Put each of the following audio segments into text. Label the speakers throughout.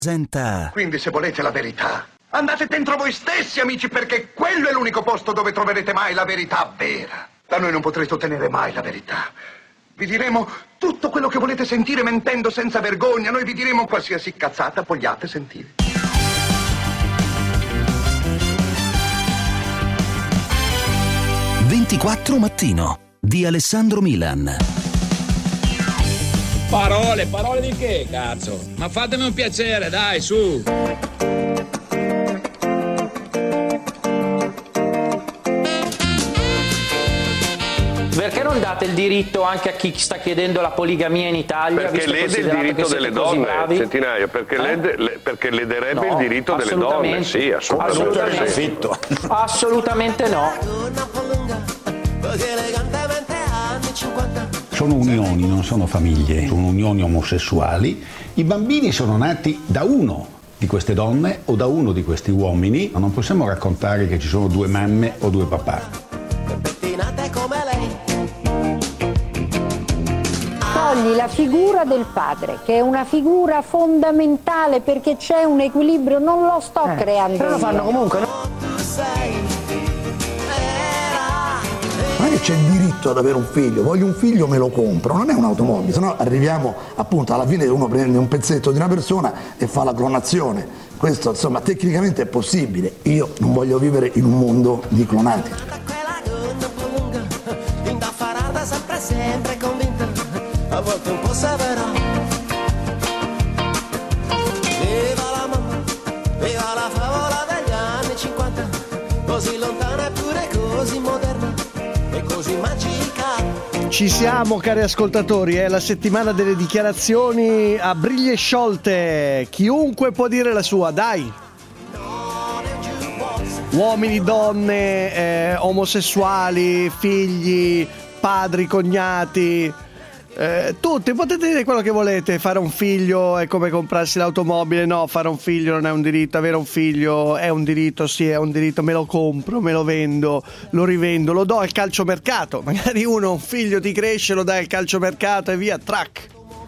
Speaker 1: Presenta.
Speaker 2: Quindi se volete la verità, andate dentro voi stessi, amici, perché quello è l'unico posto dove troverete mai la verità vera. Da noi non potrete ottenere mai la verità. Vi diremo tutto quello che volete sentire mentendo senza vergogna. Noi vi diremo qualsiasi cazzata vogliate sentire.
Speaker 1: «24 Mattino» di Alessandro Milan.
Speaker 3: Parole di che, cazzo? Ma fatemi un piacere, dai, su!
Speaker 4: Perché non date il diritto anche a chi sta chiedendo la poligamia in Italia?
Speaker 5: Perché lede il diritto delle donne, Centinaio, perché lederebbe il diritto delle donne, sì, assolutamente.
Speaker 4: Assolutamente no.
Speaker 6: Sono unioni, non sono famiglie, sono unioni omosessuali. I bambini sono nati da uno di queste donne o da uno di questi uomini. Non possiamo raccontare che ci sono due mamme o due papà.
Speaker 7: Togli la figura del padre, che è una figura fondamentale perché c'è un equilibrio, non lo sto creando.
Speaker 8: Però lo fanno comunque, no?
Speaker 9: Non è che c'è il diritto ad avere un figlio, voglio un figlio, me lo compro, non è un'automobile, sennò arriviamo appunto alla fine uno prende un pezzetto di una persona e fa la clonazione. Questo insomma tecnicamente è possibile, io non voglio vivere in un mondo di clonati.
Speaker 10: A volte un po' severa. Viva la mamma, viva la favola degli anni 50, così lontana eppure così moderna e così magica.
Speaker 8: Ci siamo, cari ascoltatori, è la settimana delle dichiarazioni a briglie sciolte. Chiunque può dire la sua, dai. Uomini, donne, omosessuali, figli, padri, cognati. Tutti potete dire quello che volete. Fare un figlio è come comprarsi l'automobile. No, fare un figlio non è un diritto. Avere un figlio è un diritto. Sì, è un diritto. Me lo compro, me lo vendo, lo rivendo, lo do al calciomercato. Magari uno, un figlio ti cresce, lo dai al calciomercato e via, track.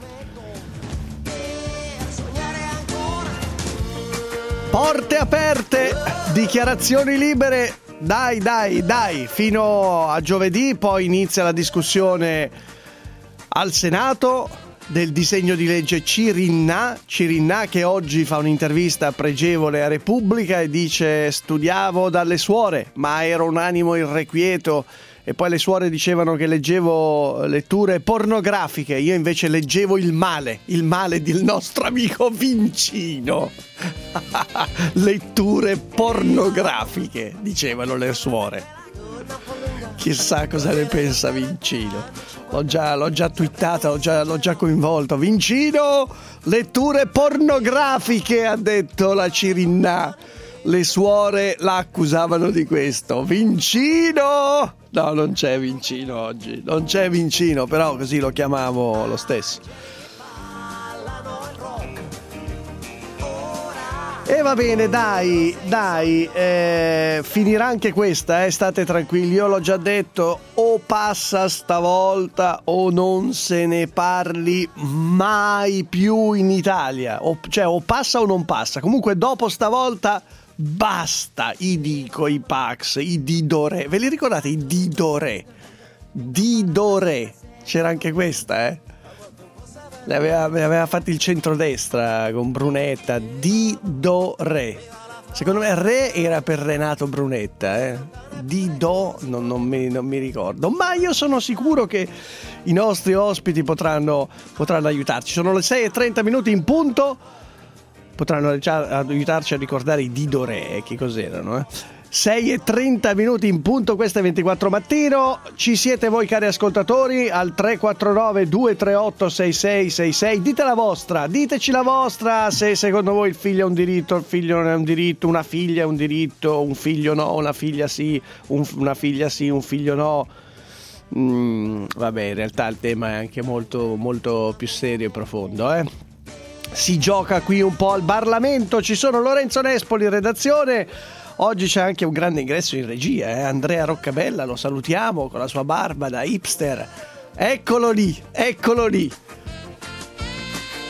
Speaker 8: Porte aperte, dichiarazioni libere. Dai, fino a giovedì. Poi inizia la discussione al Senato del disegno di legge Cirinnà, che oggi fa un'intervista pregevole a Repubblica e dice: studiavo dalle suore ma ero un animo irrequieto, e poi le suore dicevano che leggevo letture pornografiche, io invece leggevo il male del nostro amico Vincino. Letture pornografiche, dicevano le suore. Chissà cosa ne pensa Vincino. L'ho già twittata, l'ho già coinvolto. Vincino, letture pornografiche, ha detto la Cirinnà. Le suore la accusavano di questo. Vincino! No, non c'è Vincino oggi. Non c'è Vincino, però così lo chiamavo lo stesso. E va bene, dai, finirà anche questa, state tranquilli, io l'ho già detto, o passa stavolta o non se ne parli mai più in Italia, o passa o non passa, comunque dopo stavolta basta i Dico, i Pax, i Didore, ve li ricordate i Didore? Didore, c'era anche questa, Le aveva fatti il centrodestra con Brunetta. Didore. Secondo me Re era per Renato Brunetta, Dido non mi ricordo. Ma io sono sicuro che i nostri ospiti potranno aiutarci. Sono le 6:30 in punto. Potranno aiutarci a ricordare i Didore, che cos'erano, 6:30 in punto, questo è 24 Mattino. Ci siete voi, cari ascoltatori, al 349 238 6666. Dite la vostra, diteci la vostra, se secondo voi il figlio è un diritto, il figlio non è un diritto, una figlia è un diritto, un figlio no, una figlia sì, una figlia sì, un figlio no. Vabbè, in realtà il tema è anche molto, molto più serio e profondo, Si gioca qui un po' al Parlamento. Ci sono Lorenzo Nespoli in redazione. Oggi c'è anche un grande ingresso in regia, Andrea Roccabella, lo salutiamo con la sua barba da hipster. Eccolo lì.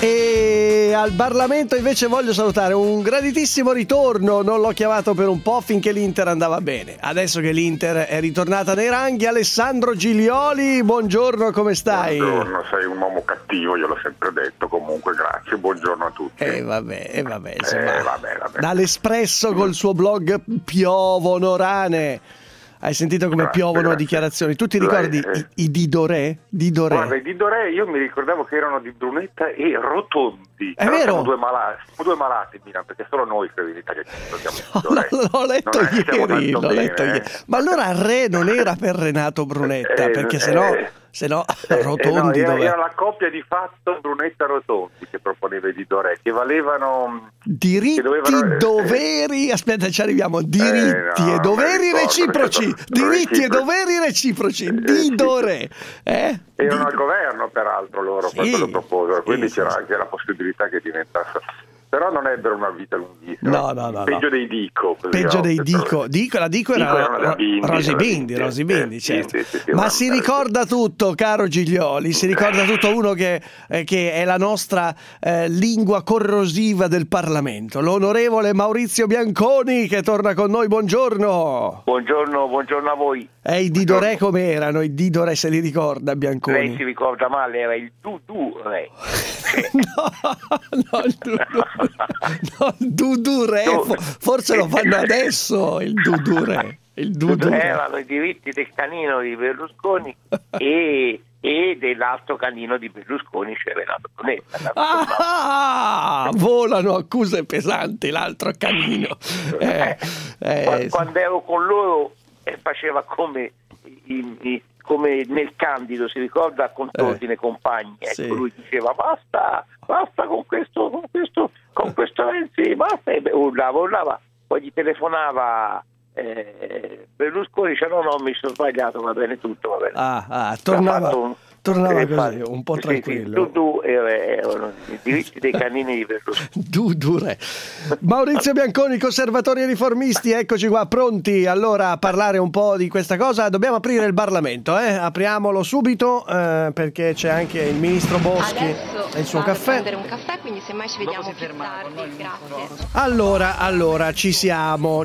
Speaker 8: E al Parlamento invece voglio salutare un graditissimo ritorno, non l'ho chiamato per un po' finché l'Inter andava bene. Adesso che l'Inter è ritornata nei ranghi, Alessandro Giglioli, buongiorno, come stai?
Speaker 11: Buongiorno, sei un uomo cattivo, io l'ho sempre detto, comunque grazie, buongiorno a tutti.
Speaker 8: Vabbè, insomma, vabbè. Dall'Espresso col suo blog Piovono Rane. Hai sentito come piovono dichiarazioni? Tu ti ricordi i Didoré?
Speaker 11: Guarda, i Didoré io mi ricordavo che erano di Brunetta e Rotondi.
Speaker 8: È vero?
Speaker 11: Siamo due malati in Milan, perché solo noi credo in Italia ci ricordiamo i Didoré.
Speaker 8: L'ho letto ieri. Ma allora Re non era per Renato Brunetta, perché sennò Rotondi
Speaker 11: era la coppia di fatto Brunetta-Rotondi che proponeva i Didoré, che valevano
Speaker 8: diritti, doveri, aspetta ci arriviamo, diritti e doveri reciproci, Didoré.
Speaker 11: Erano al governo peraltro loro quando lo proposero, quindi c'era anche la possibilità che diventasse, però non ebbero una vita lunghissima.
Speaker 8: No.
Speaker 11: Peggio dei Dico.
Speaker 8: Peggio dei Dico. La Dico era Rosy Bindi, certo. Sì, ma si ricorda tutto, caro Giglioli, si ricorda tutto uno che è la nostra lingua corrosiva del Parlamento, l'onorevole Maurizio Bianconi, che torna con noi. Buongiorno.
Speaker 12: Buongiorno a voi.
Speaker 8: E i Didoré come erano? I Didoré se li ricorda Bianconi?
Speaker 12: Lei si ricorda male, era il Duduré.
Speaker 8: No, il Duduré, forse lo fanno adesso il Duduré.
Speaker 12: Erano i diritti del canino di Berlusconi e dell'altro canino di Berlusconi, c'è Renato Brunetta.
Speaker 8: Volano accuse pesanti l'altro canino.
Speaker 12: Quando ero con loro faceva come nel Candido, si ricorda, con Tordine compagni,
Speaker 8: sì.
Speaker 12: Lui diceva basta con questo Renzi, basta, e urlava, poi gli telefonava Berlusconi, dice no mi sono sbagliato, va bene tutto, va bene.
Speaker 8: Tornava così, un po' tranquillo.
Speaker 12: Tu erano i diritti dei canini di Berlusconi.
Speaker 8: Dudure. Maurizio Bianconi, Conservatori e Riformisti, eccoci qua, pronti allora a parlare un po' di questa cosa. Dobbiamo aprire il Parlamento, apriamolo subito, perché c'è anche il ministro Boschi e il suo caffè.
Speaker 13: Prendere un caffè, quindi semmai ci vediamo più tardi. Grazie.
Speaker 8: Allora, ci siamo.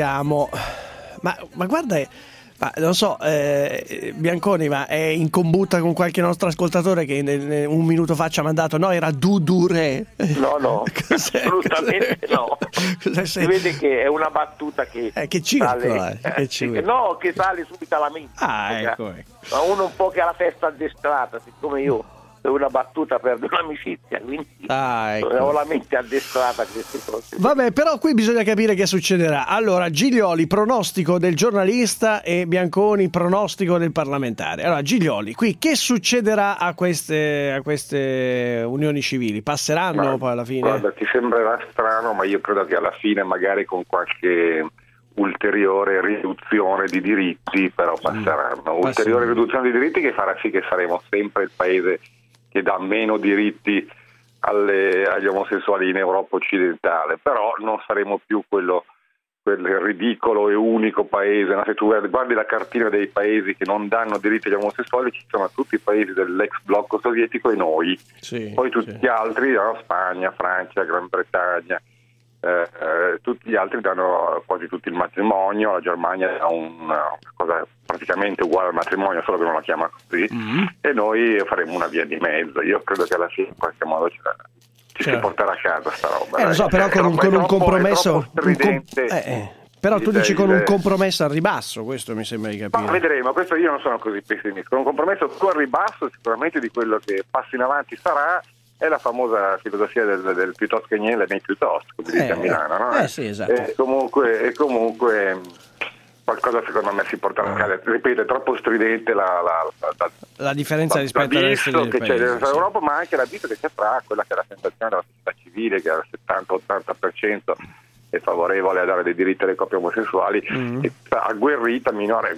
Speaker 8: Ma guarda, non so, Bianconi, ma è in combutta con qualche nostro ascoltatore che un minuto fa ci ha mandato, no, era Duduré.
Speaker 12: No, assolutamente no. Si vede che è una battuta che
Speaker 8: circola,
Speaker 12: che sale subito alla mente.
Speaker 8: Ecco.
Speaker 12: Ma uno un po' che ha la testa addestrata, siccome io una battuta perde un'amicizia, quindi ho la mente addestrata a queste cose.
Speaker 8: Vabbè, però qui bisogna capire che succederà. Allora, Giglioli, pronostico del giornalista, e Bianconi, pronostico del parlamentare. Allora, Giglioli, qui che succederà a queste unioni civili? Passeranno poi alla fine?
Speaker 11: Guarda, ti sembrerà strano, ma io credo che alla fine, magari con qualche ulteriore riduzione di diritti, però passeranno. Ulteriore riduzione di diritti che farà sì che saremo sempre il paese che dà meno diritti agli omosessuali in Europa occidentale, però non saremo più quel ridicolo e unico paese. No? Se tu guardi la cartina dei paesi che non danno diritti agli omosessuali, ci sono tutti i paesi dell'ex blocco sovietico e noi, poi tutti gli altri, Spagna, Francia, Gran Bretagna, tutti gli altri danno quasi tutti il matrimonio. La Germania ha una cosa praticamente uguale al matrimonio, solo che non la chiama così, e noi faremo una via di mezzo. Io credo che alla fine in qualche modo ci si porterà a casa sta roba.
Speaker 8: Lo so, però con un compromesso però tu dici con un compromesso al ribasso, questo mi sembra di capire.
Speaker 11: Ma vedremo, questo io non sono così pessimista. Con un compromesso più al ribasso sicuramente di quello che passi in avanti sarà. È la famosa filosofia del piuttosto che niente, né piuttosto, come dice a Milano, no?
Speaker 8: Sì, esatto.
Speaker 11: E comunque qualcosa secondo me si porterà a casa. Ripeto, è troppo stridente
Speaker 8: la differenza rispetto al resto del
Speaker 11: che
Speaker 8: paese,
Speaker 11: c'è dell'Europa, ma anche l'avviso che c'è tra quella che è la sensazione della società civile, che al 70-80% è favorevole a dare dei diritti alle coppie omosessuali, e agguerrita,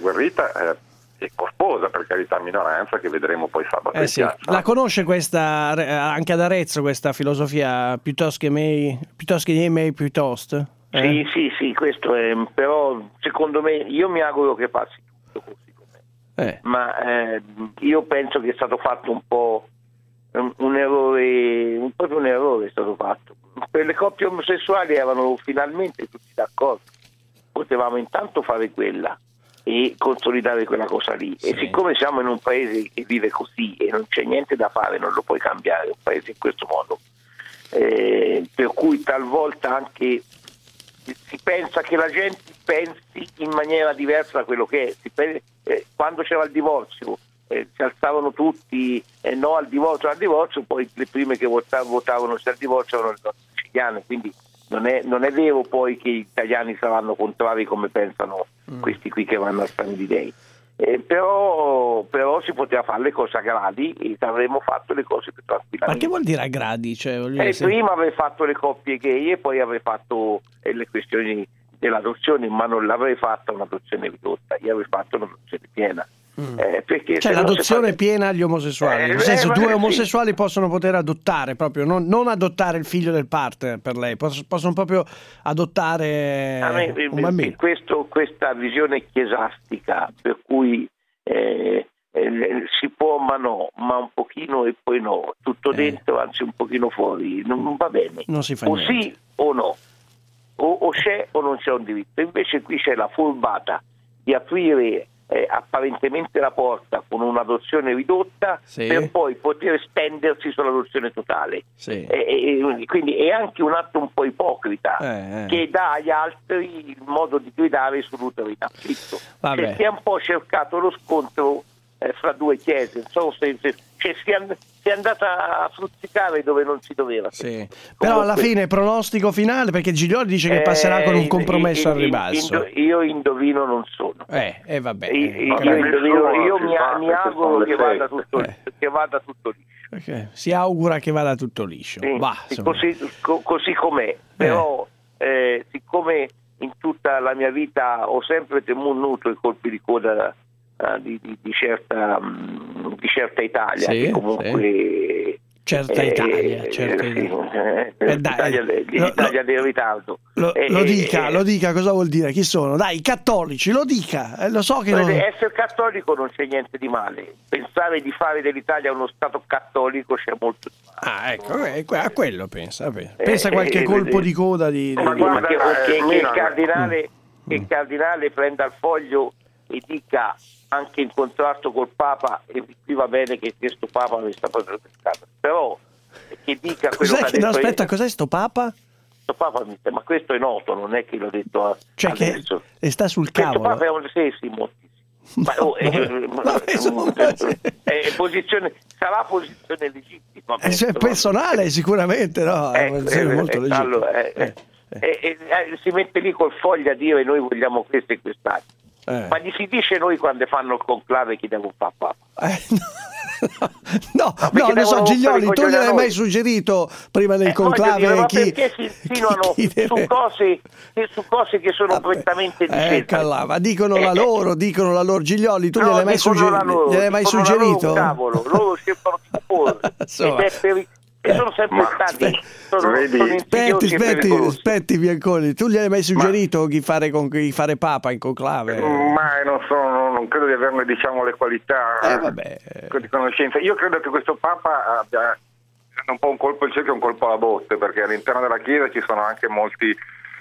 Speaker 11: e corposa, per carità, minoranza, che vedremo poi sabato in piazza.
Speaker 8: La conosce questa anche ad Arezzo, questa filosofia piuttosto che me piuttosto?
Speaker 12: Sì, questo è, però secondo me, io mi auguro che passi tutto così com'è, ma io penso che è stato fatto un po' proprio un errore è stato fatto. Per le coppie omosessuali erano finalmente tutti d'accordo, potevamo intanto fare quella e consolidare quella cosa lì, e siccome siamo in un paese che vive così e non c'è niente da fare, non lo puoi cambiare un paese in questo modo, per cui talvolta anche si pensa che la gente pensi in maniera diversa da quello che è. Quando c'era il divorzio si alzavano tutti no al divorzio, poi le prime che votavano sì al divorzio erano le donne siciliane, quindi non è vero poi che gli italiani saranno contrari come pensano questi qui che vanno a Splendid Day. Però si poteva fare le cose a gradi e avremmo fatto le cose più tranquillamente.
Speaker 8: Ma che vuol dire a gradi?
Speaker 12: Prima avrei fatto le coppie gay e poi avrei fatto le questioni dell'adozione, ma non l'avrei fatta un'adozione ridotta, io avrei fatto un'adozione piena. Perché
Speaker 8: cioè l'adozione piena agli omosessuali, nel senso due omosessuali possono poter adottare proprio, non adottare il figlio del partner per lei, possono proprio adottare un bambino.
Speaker 12: Questa visione chiesastica per cui si può ma no, ma un pochino e poi no, tutto dentro anzi un pochino fuori, non va bene,
Speaker 8: non si fa
Speaker 12: o
Speaker 8: niente.
Speaker 12: sì o no, o c'è o non c'è un diritto. Invece qui c'è la furbata di aprire apparentemente la porta con un'adozione ridotta per poi poter stendersi sull'adozione totale. Quindi è anche un atto un po' ipocrita che dà agli altri il modo di gridare sull'utero in affitto. Si è un po' cercato lo scontro fra due chiese, si è andata a fruzzicare dove non si doveva.
Speaker 8: Però alla fine pronostico finale, perché Giglioli dice che passerà con un compromesso al ribasso.
Speaker 12: Io indovino non sono.
Speaker 8: Vabbè.
Speaker 12: Io mi auguro che vada tutto liscio.
Speaker 8: Si augura che vada tutto liscio.
Speaker 12: Così com'è. Però siccome in tutta la mia vita ho sempre temuto i colpi di coda di certa Italia, che comunque
Speaker 8: certa Italia,
Speaker 12: l'Italia del ritardo.
Speaker 8: Lo dica cosa vuol dire, chi sono? Dai, i cattolici, lo dica, lo so che
Speaker 12: essere cattolico non c'è niente di male, pensare di fare dell'Italia uno stato cattolico c'è molto di male.
Speaker 8: A quello pensa qualche colpo di coda che
Speaker 12: il cardinale prenda il foglio e dica anche in contrasto col Papa, e qui va bene che questo Papa mi sta facendo pescare, però che dica quello che ha detto.
Speaker 8: Aspetta, cos'è sto Papa?
Speaker 12: Sto Papa ma questo è noto, non è che l'ho detto adesso.
Speaker 8: Che sta sul cavolo.
Speaker 12: Questo Papa è un sarà posizione legittima.
Speaker 8: Personale sicuramente, no? È molto legittima.
Speaker 12: Si mette lì col foglio a dire noi vogliamo questo e quest'altro. Ma gli si dice noi quando fanno il conclave chi devo fare Papa?
Speaker 8: No, non so, Giglioli, tu gliel'hai mai suggerito prima del conclave
Speaker 12: perché si insinuano su cose che sono prettamente di scelta?
Speaker 8: Ma dicono la loro, Giglioli, tu gliel'hai mai suggerito?
Speaker 12: Loro cercano di proporre e sono sempre stati
Speaker 8: aspetti Bianconi, tu gli hai mai suggerito chi fare Papa in conclave?
Speaker 11: Ma non credo di averne le qualità di conoscenza. Io credo che questo Papa abbia un po' un colpo al cerchio e un colpo alla botte, perché all'interno della Chiesa ci sono anche molte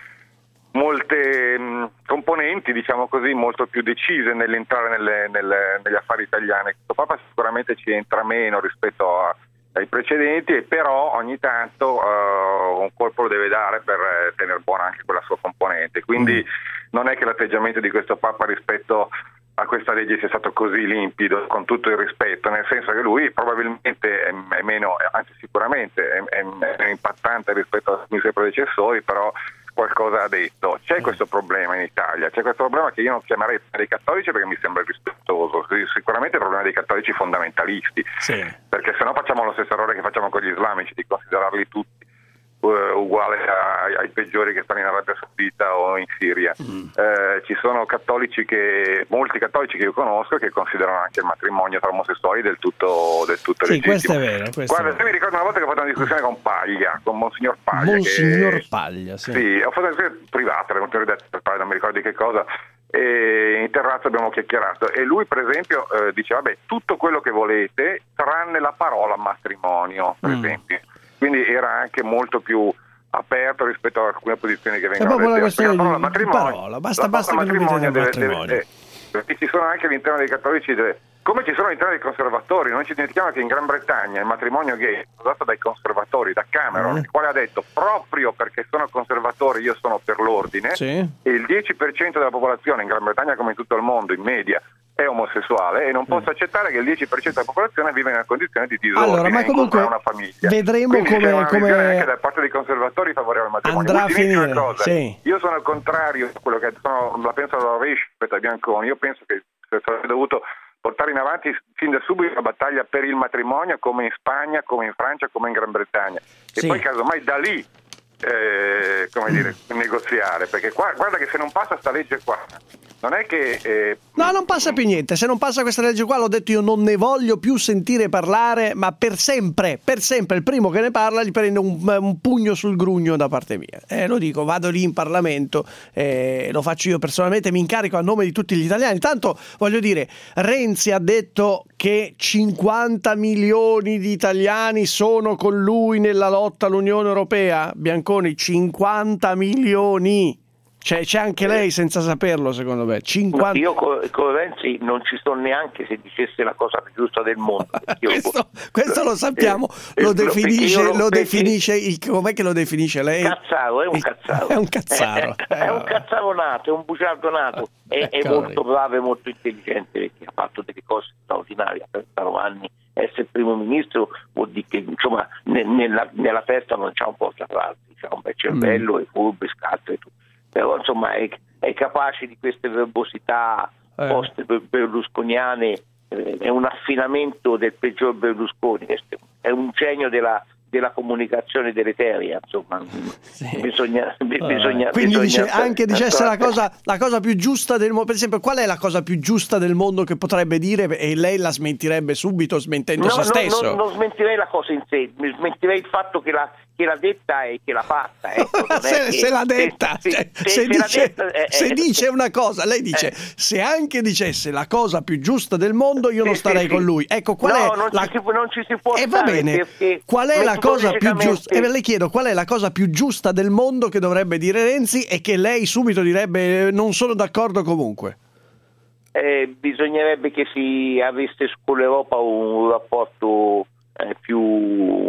Speaker 11: componenti, diciamo così, molto più decise nell'entrare negli affari italiani. Questo Papa sicuramente ci entra meno rispetto ai precedenti, e però ogni tanto un colpo lo deve dare per tenere buona anche quella sua componente. Quindi non è che l'atteggiamento di questo Papa rispetto a questa legge sia stato così limpido, con tutto il rispetto, nel senso che lui probabilmente è meno, anzi sicuramente è meno impattante rispetto ai suoi predecessori, però qualcosa ha detto. C'è questo problema in Italia, c'è questo problema che io non chiamerei dei cattolici perché mi sembra rispettoso, sicuramente il problema dei cattolici fondamentalisti, perché sennò facciamo lo stesso errore che facciamo con gli islamici, di considerarli tutti uguali ai peggiori che stanno in Arabia Saudita o in Siria. Ci sono molti cattolici che io conosco che considerano anche il matrimonio tra omosessuali del tutto legittimo.
Speaker 8: Questo è vero.
Speaker 12: Guarda,
Speaker 11: io mi ricordo una volta che ho fatto una discussione con Paglia, con Monsignor Paglia.
Speaker 8: Paglia,
Speaker 11: sì, ho fatto una discussione privata, non mi ricordo di che cosa, e in terrazzo abbiamo chiacchierato e lui per esempio diceva tutto quello che volete tranne la parola matrimonio, per esempio, quindi era anche molto più aperto rispetto a alcune posizioni che vengono dette. La parola matrimonio, basta matrimonio perché ci sono anche all'interno dei cattolici come ci sono all'interno dei conservatori. Non ci dimentichiamo che in Gran Bretagna il matrimonio gay è usato dai conservatori, da Cameron, il quale ha detto proprio perché sono conservatori io sono per l'ordine, e il 10% della popolazione in Gran Bretagna come in tutto il mondo in media è omosessuale e non posso accettare che il 10% della popolazione vive in una condizione di disordine.
Speaker 8: Allora, ma comunque
Speaker 11: una famiglia.
Speaker 8: vedremo come
Speaker 11: anche da parte dei conservatori favorevole al matrimonio.
Speaker 8: andrà a finire.
Speaker 11: Cosa.
Speaker 8: Sì.
Speaker 11: Io sono al contrario a quello che la penso alla rovescia rispetto a Bianconi. Io penso che sarebbe dovuto portare in avanti fin da subito la battaglia per il matrimonio, come in Spagna, come in Francia, come in Gran Bretagna, e poi casomai da lì negoziare, perché guarda che se non passa sta legge qua non è che
Speaker 8: no, non passa più niente. Se non passa questa legge qua, l'ho detto io, non ne voglio più sentire parlare, ma per sempre il primo che ne parla gli prende un pugno sul grugno da parte mia, lo dico, vado lì in Parlamento, lo faccio io personalmente, mi incarico a nome di tutti gli italiani. Tanto voglio dire, Renzi ha detto che 50 milioni di italiani sono con lui nella lotta all'Unione Europea. Bianconi, 50 milioni. C'è anche lei senza saperlo, secondo me. 50...
Speaker 12: Io con Renzi non ci sto neanche se dicesse la cosa più giusta del mondo.
Speaker 8: questo lo sappiamo, lo definisce, com'è che lo definisce lei?
Speaker 12: Cazzaro, è un cazzaro.
Speaker 8: È un cazzaro.
Speaker 12: È un cazzaro nato, è un bugiardo nato. È molto bravo e molto intelligente, perché ha fatto delle cose straordinarie per 30 anni. Essere primo ministro vuol dire che insomma nella testa non c'ha un po' da farsi, c'ha un bel cervello, è furbo, è scatto e tutto. Però insomma è capace di queste verbosità post berlusconiane, è un affinamento del peggior Berlusconi, è un genio della comunicazione deleteria, insomma. Bisogna
Speaker 8: quindi dicesse la cosa più giusta del mondo. Per esempio, qual è la cosa più giusta del mondo che potrebbe dire e lei la smentirebbe subito smentendo se stesso?
Speaker 12: Non smentirei la cosa in sé, smentirei il fatto che l'ha detta e che l'ha fatta.
Speaker 8: Se l'ha detta, se dice una cosa, lei dice se anche dicesse la cosa più giusta del mondo io non starei con lui. Ecco,
Speaker 12: non ci si può
Speaker 8: va bene. Qual è la cosa più giusta? Le chiedo qual è la cosa più giusta del mondo che dovrebbe dire Renzi e che lei subito direbbe non sono d'accordo comunque.
Speaker 12: Bisognerebbe che si avesse con l'Europa un rapporto più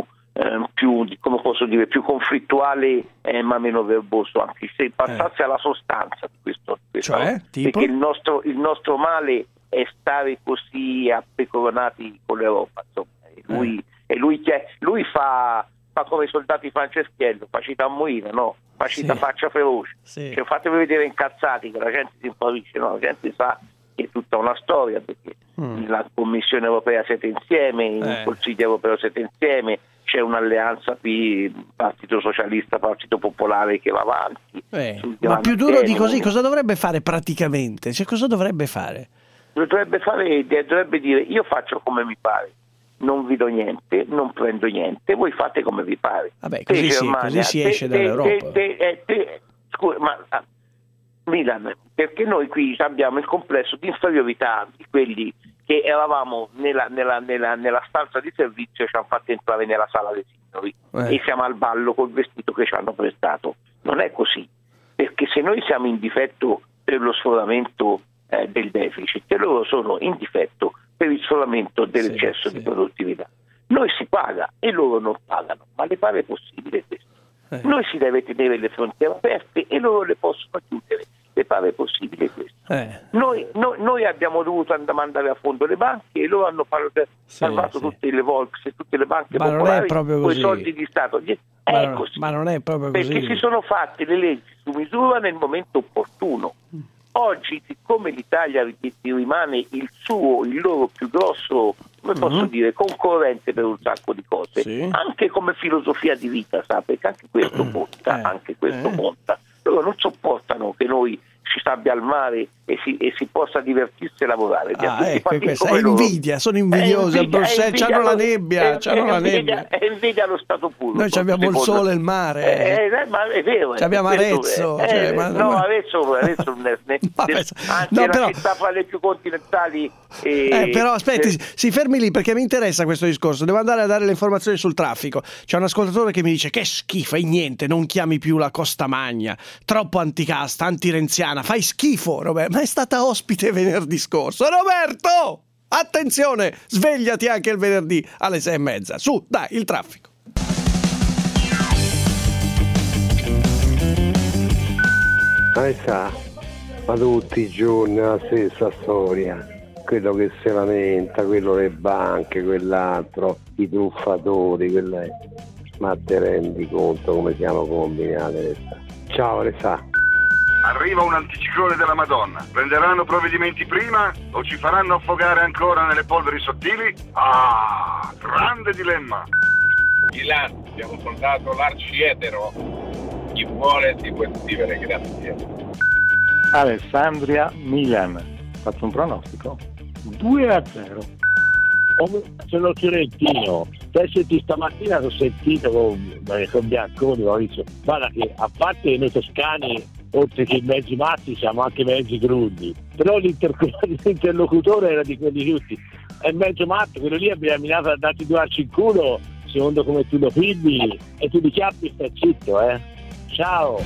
Speaker 12: come posso dire, più conflittuale ma meno verboso, anche se passasse alla sostanza di questo
Speaker 8: cioè, tipo?
Speaker 12: Perché il nostro male è stare così appecoronati con l'Europa, insomma. Lui fa come i soldati Franceschiello, facita a morire, no? Facita faccia feroce, cioè, fatevi vedere incazzati che la gente si impavisce, no? La gente sa che è tutta una storia, perché la Commissione Europea siete insieme, il Consiglio Europeo siete insieme, c'è un'alleanza qui, Partito Socialista, Partito Popolare che va avanti.
Speaker 8: Ma più duro di così, cosa dovrebbe fare praticamente? Cioè, cosa dovrebbe fare?
Speaker 12: Dovrebbe dire io faccio come mi pare, non vi do niente, non prendo niente, voi fate come vi pare.
Speaker 8: Vabbè, così si esce dall'Europa.
Speaker 12: Scusa, ma Milan, perché noi qui abbiamo il complesso di inferiorità di quelli che eravamo nella stanza di servizio e ci hanno fatto entrare nella sala dei signori e siamo al ballo col vestito che ci hanno prestato. Non è così, perché se noi siamo in difetto per lo sforamento del deficit e loro sono in difetto per il sforamento dell'eccesso di produttività, noi si paga e loro non pagano, ma le pare possibile questo? Noi si deve tenere le frontiere aperte e loro le possono chiudere. Le pare possibile questo? Noi abbiamo dovuto mandare a fondo le banche e loro hanno salvato tutte le Volks e tutte le banche popolari con i soldi di Stato. È così.
Speaker 8: Ma non è proprio così.
Speaker 12: Perché si sono fatte le leggi su misura nel momento opportuno. Oggi, siccome l'Italia rimane il loro più grosso, come posso dire, concorrente per un sacco di cose, anche come filosofia di vita, sa, perché anche questo conta, conta. Loro non sopportano che noi ci sabbia al mare e si possa divertirsi e lavorare.
Speaker 8: È invidia, sono invidiosi a Bruxelles, c'hanno la nebbia,
Speaker 12: è invidia allo stato puro.
Speaker 8: Noi abbiamo il sole e il mare,
Speaker 12: ma è vero,
Speaker 8: abbiamo Arezzo,
Speaker 12: Arezzo anzi è una città fra le più continentali.
Speaker 8: Però aspetti, si fermi lì perché mi interessa questo discorso. Devo andare a dare le informazioni sul traffico. C'è un ascoltatore che mi dice: che schifo, e niente, non chiami più la Costa Magna, troppo anticasta, antirenziana, fai schifo, Roberto. Ma è stata ospite venerdì scorso. Roberto, attenzione, svegliati anche il venerdì alle 6:30. Su, dai, il traffico.
Speaker 14: Ma tutti i giorni la stessa storia. Quello che si lamenta, quello le banche, quell'altro, i truffatori, ma te rendi conto come siamo combinate? Ciao Alessà.
Speaker 15: Arriva un anticiclone della Madonna. Prenderanno provvedimenti prima o ci faranno affogare ancora nelle polveri sottili? Ah, grande dilemma.
Speaker 16: Milan, abbiamo soldato l'arcietero. Chi vuole si può iscrivere, grazie.
Speaker 17: Alessandria, Milan. Faccio un pronostico? 2-0.
Speaker 18: Sono fiorentino. Senti, stamattina ho sentito con Bianconi, Maurizio, guarda che a parte noi toscani, oltre che mezzi matti, siamo anche mezzi crudi, però l'interlocutore era di quelli giusti, è mezzo matto, quello lì abbiamo minato a darti 2 arci in culo, secondo come tu lo fidi, e tu di chiappi stai zitto, ciao.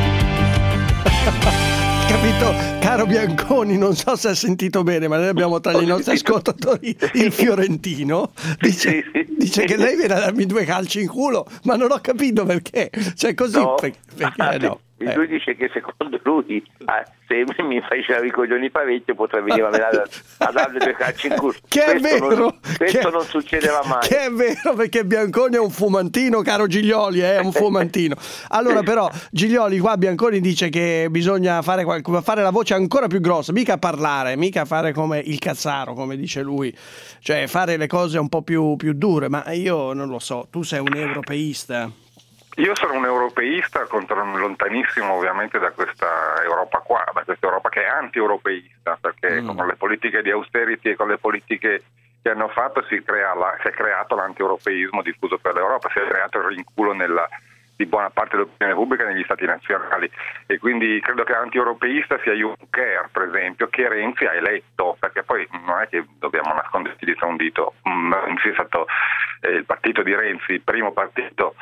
Speaker 8: Capito, caro Bianconi, non so se ha sentito bene, ma noi abbiamo tra i nostri ascoltatori il fiorentino, dice che lei viene a darmi 2 calci in culo, ma non ho capito perché, cioè così,
Speaker 12: no.
Speaker 8: perché no.
Speaker 12: Lui dice che secondo lui se mi faceva i coglioni parecchio potrei venire a darle 2 calci in culo.
Speaker 8: Che è vero,
Speaker 12: questo non succedeva mai.
Speaker 8: Che è vero, perché Bianconi è un fumantino, caro Giglioli, è un fumantino. Allora però Giglioli, qua Bianconi dice che bisogna fare la voce ancora più grossa, mica parlare, mica fare come il cazzaro, come dice lui, cioè fare le cose un po' più dure. Ma io non lo so, tu sei un europeista.
Speaker 11: Io sono un europeista, lontanissimo ovviamente da questa Europa qua, da questa Europa che è anti-europeista, perché con le politiche di austerity e con le politiche che hanno fatto si è creato l'anti-europeismo diffuso per l'Europa, si è creato il rinculo di buona parte dell'opinione pubblica negli stati nazionali, e quindi credo che anti-europeista sia Juncker, per esempio, che Renzi ha eletto, perché poi non è che dobbiamo nasconderci dietro un dito. Renzi è stato il partito di Renzi, il primo partito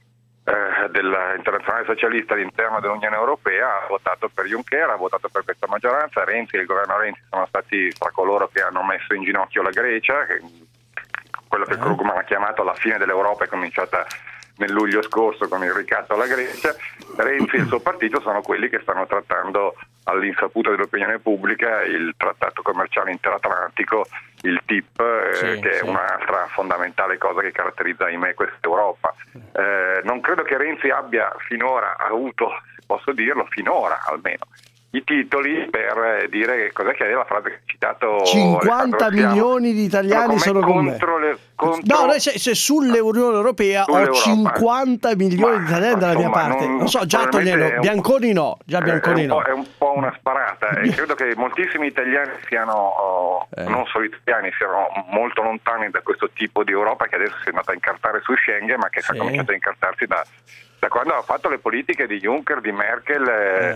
Speaker 11: dell'Internazionale Socialista all'interno dell'Unione Europea, ha votato per Juncker, ha votato per questa maggioranza. Renzi e il governo Renzi sono stati tra coloro che hanno messo in ginocchio la Grecia, quello che Krugman ha chiamato la fine dell'Europa, è cominciata nel luglio scorso con il ricatto alla Grecia. Renzi e il suo partito sono quelli che stanno trattando all'insaputa dell'opinione pubblica il trattato commerciale interatlantico, il TIP, che è un'altra fondamentale cosa che caratterizza, ahimè, questa Europa. Non credo che Renzi abbia finora avuto, se posso dirlo, finora almeno, i titoli per dire cos'è che è la frase che ha citato
Speaker 8: 50 milioni di italiani sono con me. No, se sull'Unione Europea ho 50 milioni di italiani dalla mia parte. Non so, già togliendo Bianconi no, già Bianconi no.
Speaker 11: È un po' una sparata, e credo che moltissimi italiani siano non solo italiani, siano molto lontani da questo tipo di Europa che adesso si è andata a incartare su Schengen, ma che sta cominciando a incartarsi da quando ha fatto le politiche di Juncker, di Merkel,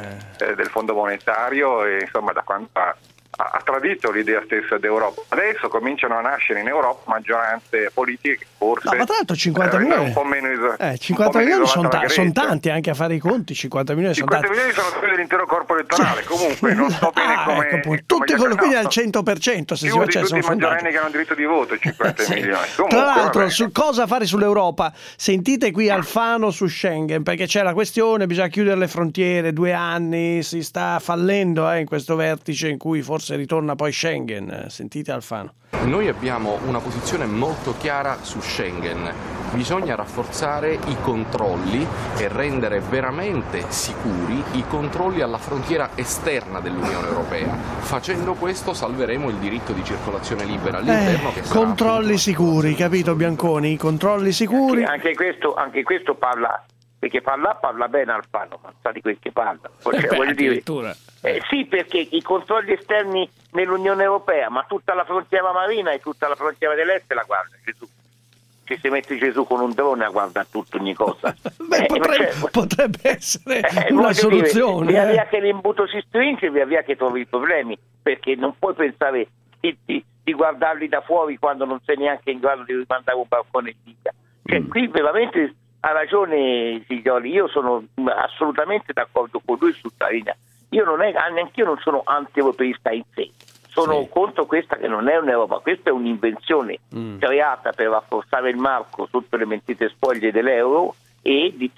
Speaker 11: del Fondo Monetario, e insomma da quando ha tradito l'idea stessa d'Europa. Adesso cominciano a nascere in Europa maggioranze politiche che forse
Speaker 8: ma tra l'altro 50 milioni
Speaker 11: un po' meno
Speaker 8: 50 milioni sono tanti, anche a fare i conti. 50 milioni sono tanti.
Speaker 11: 50 milioni sono quelli dell'intero corpo elettorale. Comunque non so bene come
Speaker 8: tutti quelli quindi al 100%, se si
Speaker 11: faccia, tutti i maggiorenni che hanno diritto di voto, 50 milioni. Comunque,
Speaker 8: tra l'altro su cosa fare sull'Europa, sentite qui Alfano su Schengen, perché c'è la questione, bisogna chiudere le frontiere, 2 anni, si sta fallendo in questo vertice in cui forse ritorna poi Schengen. Sentite Alfano.
Speaker 19: Noi abbiamo una posizione molto chiara su Schengen. Bisogna rafforzare i controlli e rendere veramente sicuri i controlli alla frontiera esterna dell'Unione Europea. Facendo questo salveremo il diritto di circolazione libera all'interno. Che
Speaker 8: controlli sicuri, capito Bianconi? Controlli sicuri.
Speaker 12: Anche questo parla perché parla bene Alfano, ma sa di quel che parla. Cioè, voglio dire, sì, perché i controlli esterni nell'Unione Europea, ma tutta la frontiera marina e tutta la frontiera dell'est la guarda Gesù. Ci si mette Gesù con un drone a guardare tutto, ogni cosa.
Speaker 8: Potrebbe essere una soluzione.
Speaker 12: Via via che l'imbuto si stringe, via via che trovi i problemi, perché non puoi pensare di guardarli da fuori quando non sei neanche in grado di rimandare un balcone in vita. Cioè, qui veramente ha ragione Siglioli, io sono assolutamente d'accordo con lui su sta linea. Neanch'io non sono anti-europeista in sé. Sono contro questa che non è un'Europa, questa è un'invenzione creata per rafforzare il marco sotto le mentite spoglie dell'euro e di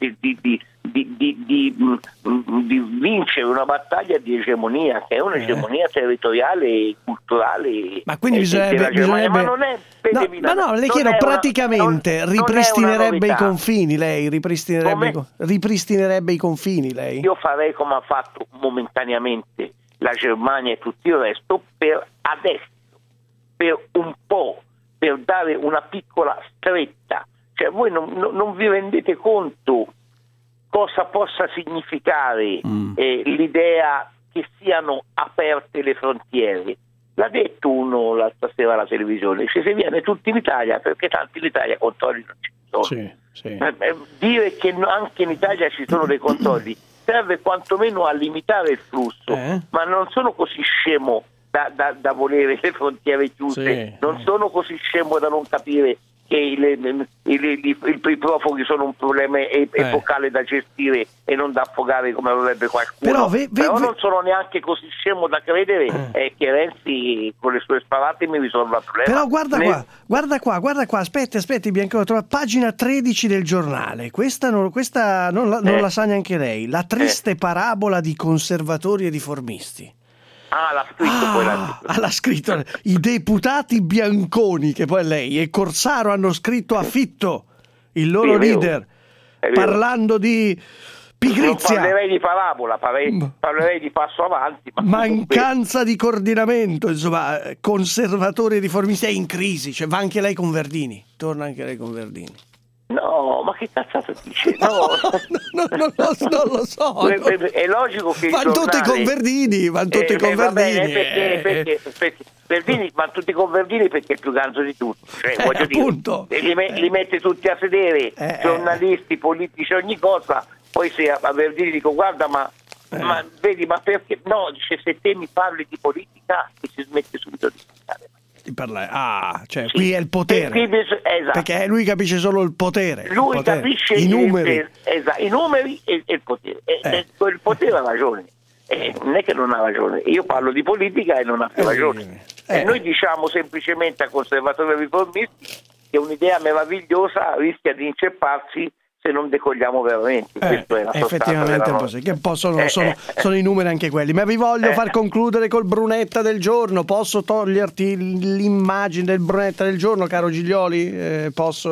Speaker 12: vincere una battaglia di egemonia, che è un'egemonia territoriale e culturale.
Speaker 8: Ma quindi bisognerebbe...
Speaker 12: Ma non è...
Speaker 8: No, le chiedo, praticamente ripristinerebbe i confini lei? Ripristinerebbe i confini lei?
Speaker 12: Io farei come ha fatto momentaneamente la Germania e tutto il resto per adesso, per un po', per dare una piccola stretta. Cioè voi non vi rendete conto cosa possa significare l'idea che siano aperte le frontiere. L'ha detto uno l'altra sera alla televisione, se viene tutti in Italia perché tanti in Italia controlli non ci sono. Dire che anche in Italia ci sono dei controlli serve quantomeno a limitare il flusso, ma non sono così scemo da volere le frontiere chiuse, non sono così scemo da non capire che i profughi sono un problema epocale da gestire e non da affogare come vorrebbe qualcuno. Però non sono neanche così scemo da credere che Renzi con le sue sparate mi risolva il problema.
Speaker 8: Però guarda qua, aspetti Bianco, pagina 13 del giornale, questa non la sa neanche lei, la triste parabola di conservatori e riformisti.
Speaker 12: L'ha
Speaker 8: scritto i deputati Bianconi, che poi lei e Corsaro hanno scritto a Fitto, il loro leader, parlando di pigrizia.
Speaker 12: Non parlerei di parabola, parlerei di passo avanti.
Speaker 8: Mancanza di coordinamento, insomma, conservatori e riformisti è in crisi, cioè va anche lei con Verdini, torna anche lei con Verdini.
Speaker 12: No, ma che cazzato dice? No.
Speaker 8: non lo so.
Speaker 12: È logico che
Speaker 8: vanno tutti con Verdini,
Speaker 12: perché Verdini vanno tutti con Verdini perché è il più ganzo di tutti. Cioè, voglio dire, li mette tutti a sedere, giornalisti, politici, ogni cosa. Poi se a Verdini dico guarda ma vedi, ma perché no? Dice se te mi parli di politica e si smette subito di parlare. Qui è il potere. Esatto.
Speaker 8: Perché lui capisce solo il potere.
Speaker 12: Lui capisce
Speaker 8: i numeri.
Speaker 12: I numeri e il potere. Il potere ha ragione. Non è che non ha ragione. Io parlo di politica e non ha più ragione. Noi diciamo semplicemente a conservatori e riformisti che un'idea meravigliosa rischia di incepparsi se non decogliamo veramente. Questo è la
Speaker 8: effettivamente così, che sono i numeri anche quelli. Ma vi voglio far concludere col Brunetta del giorno. Posso toglierti l'immagine del Brunetta del giorno, caro Giglioli? Posso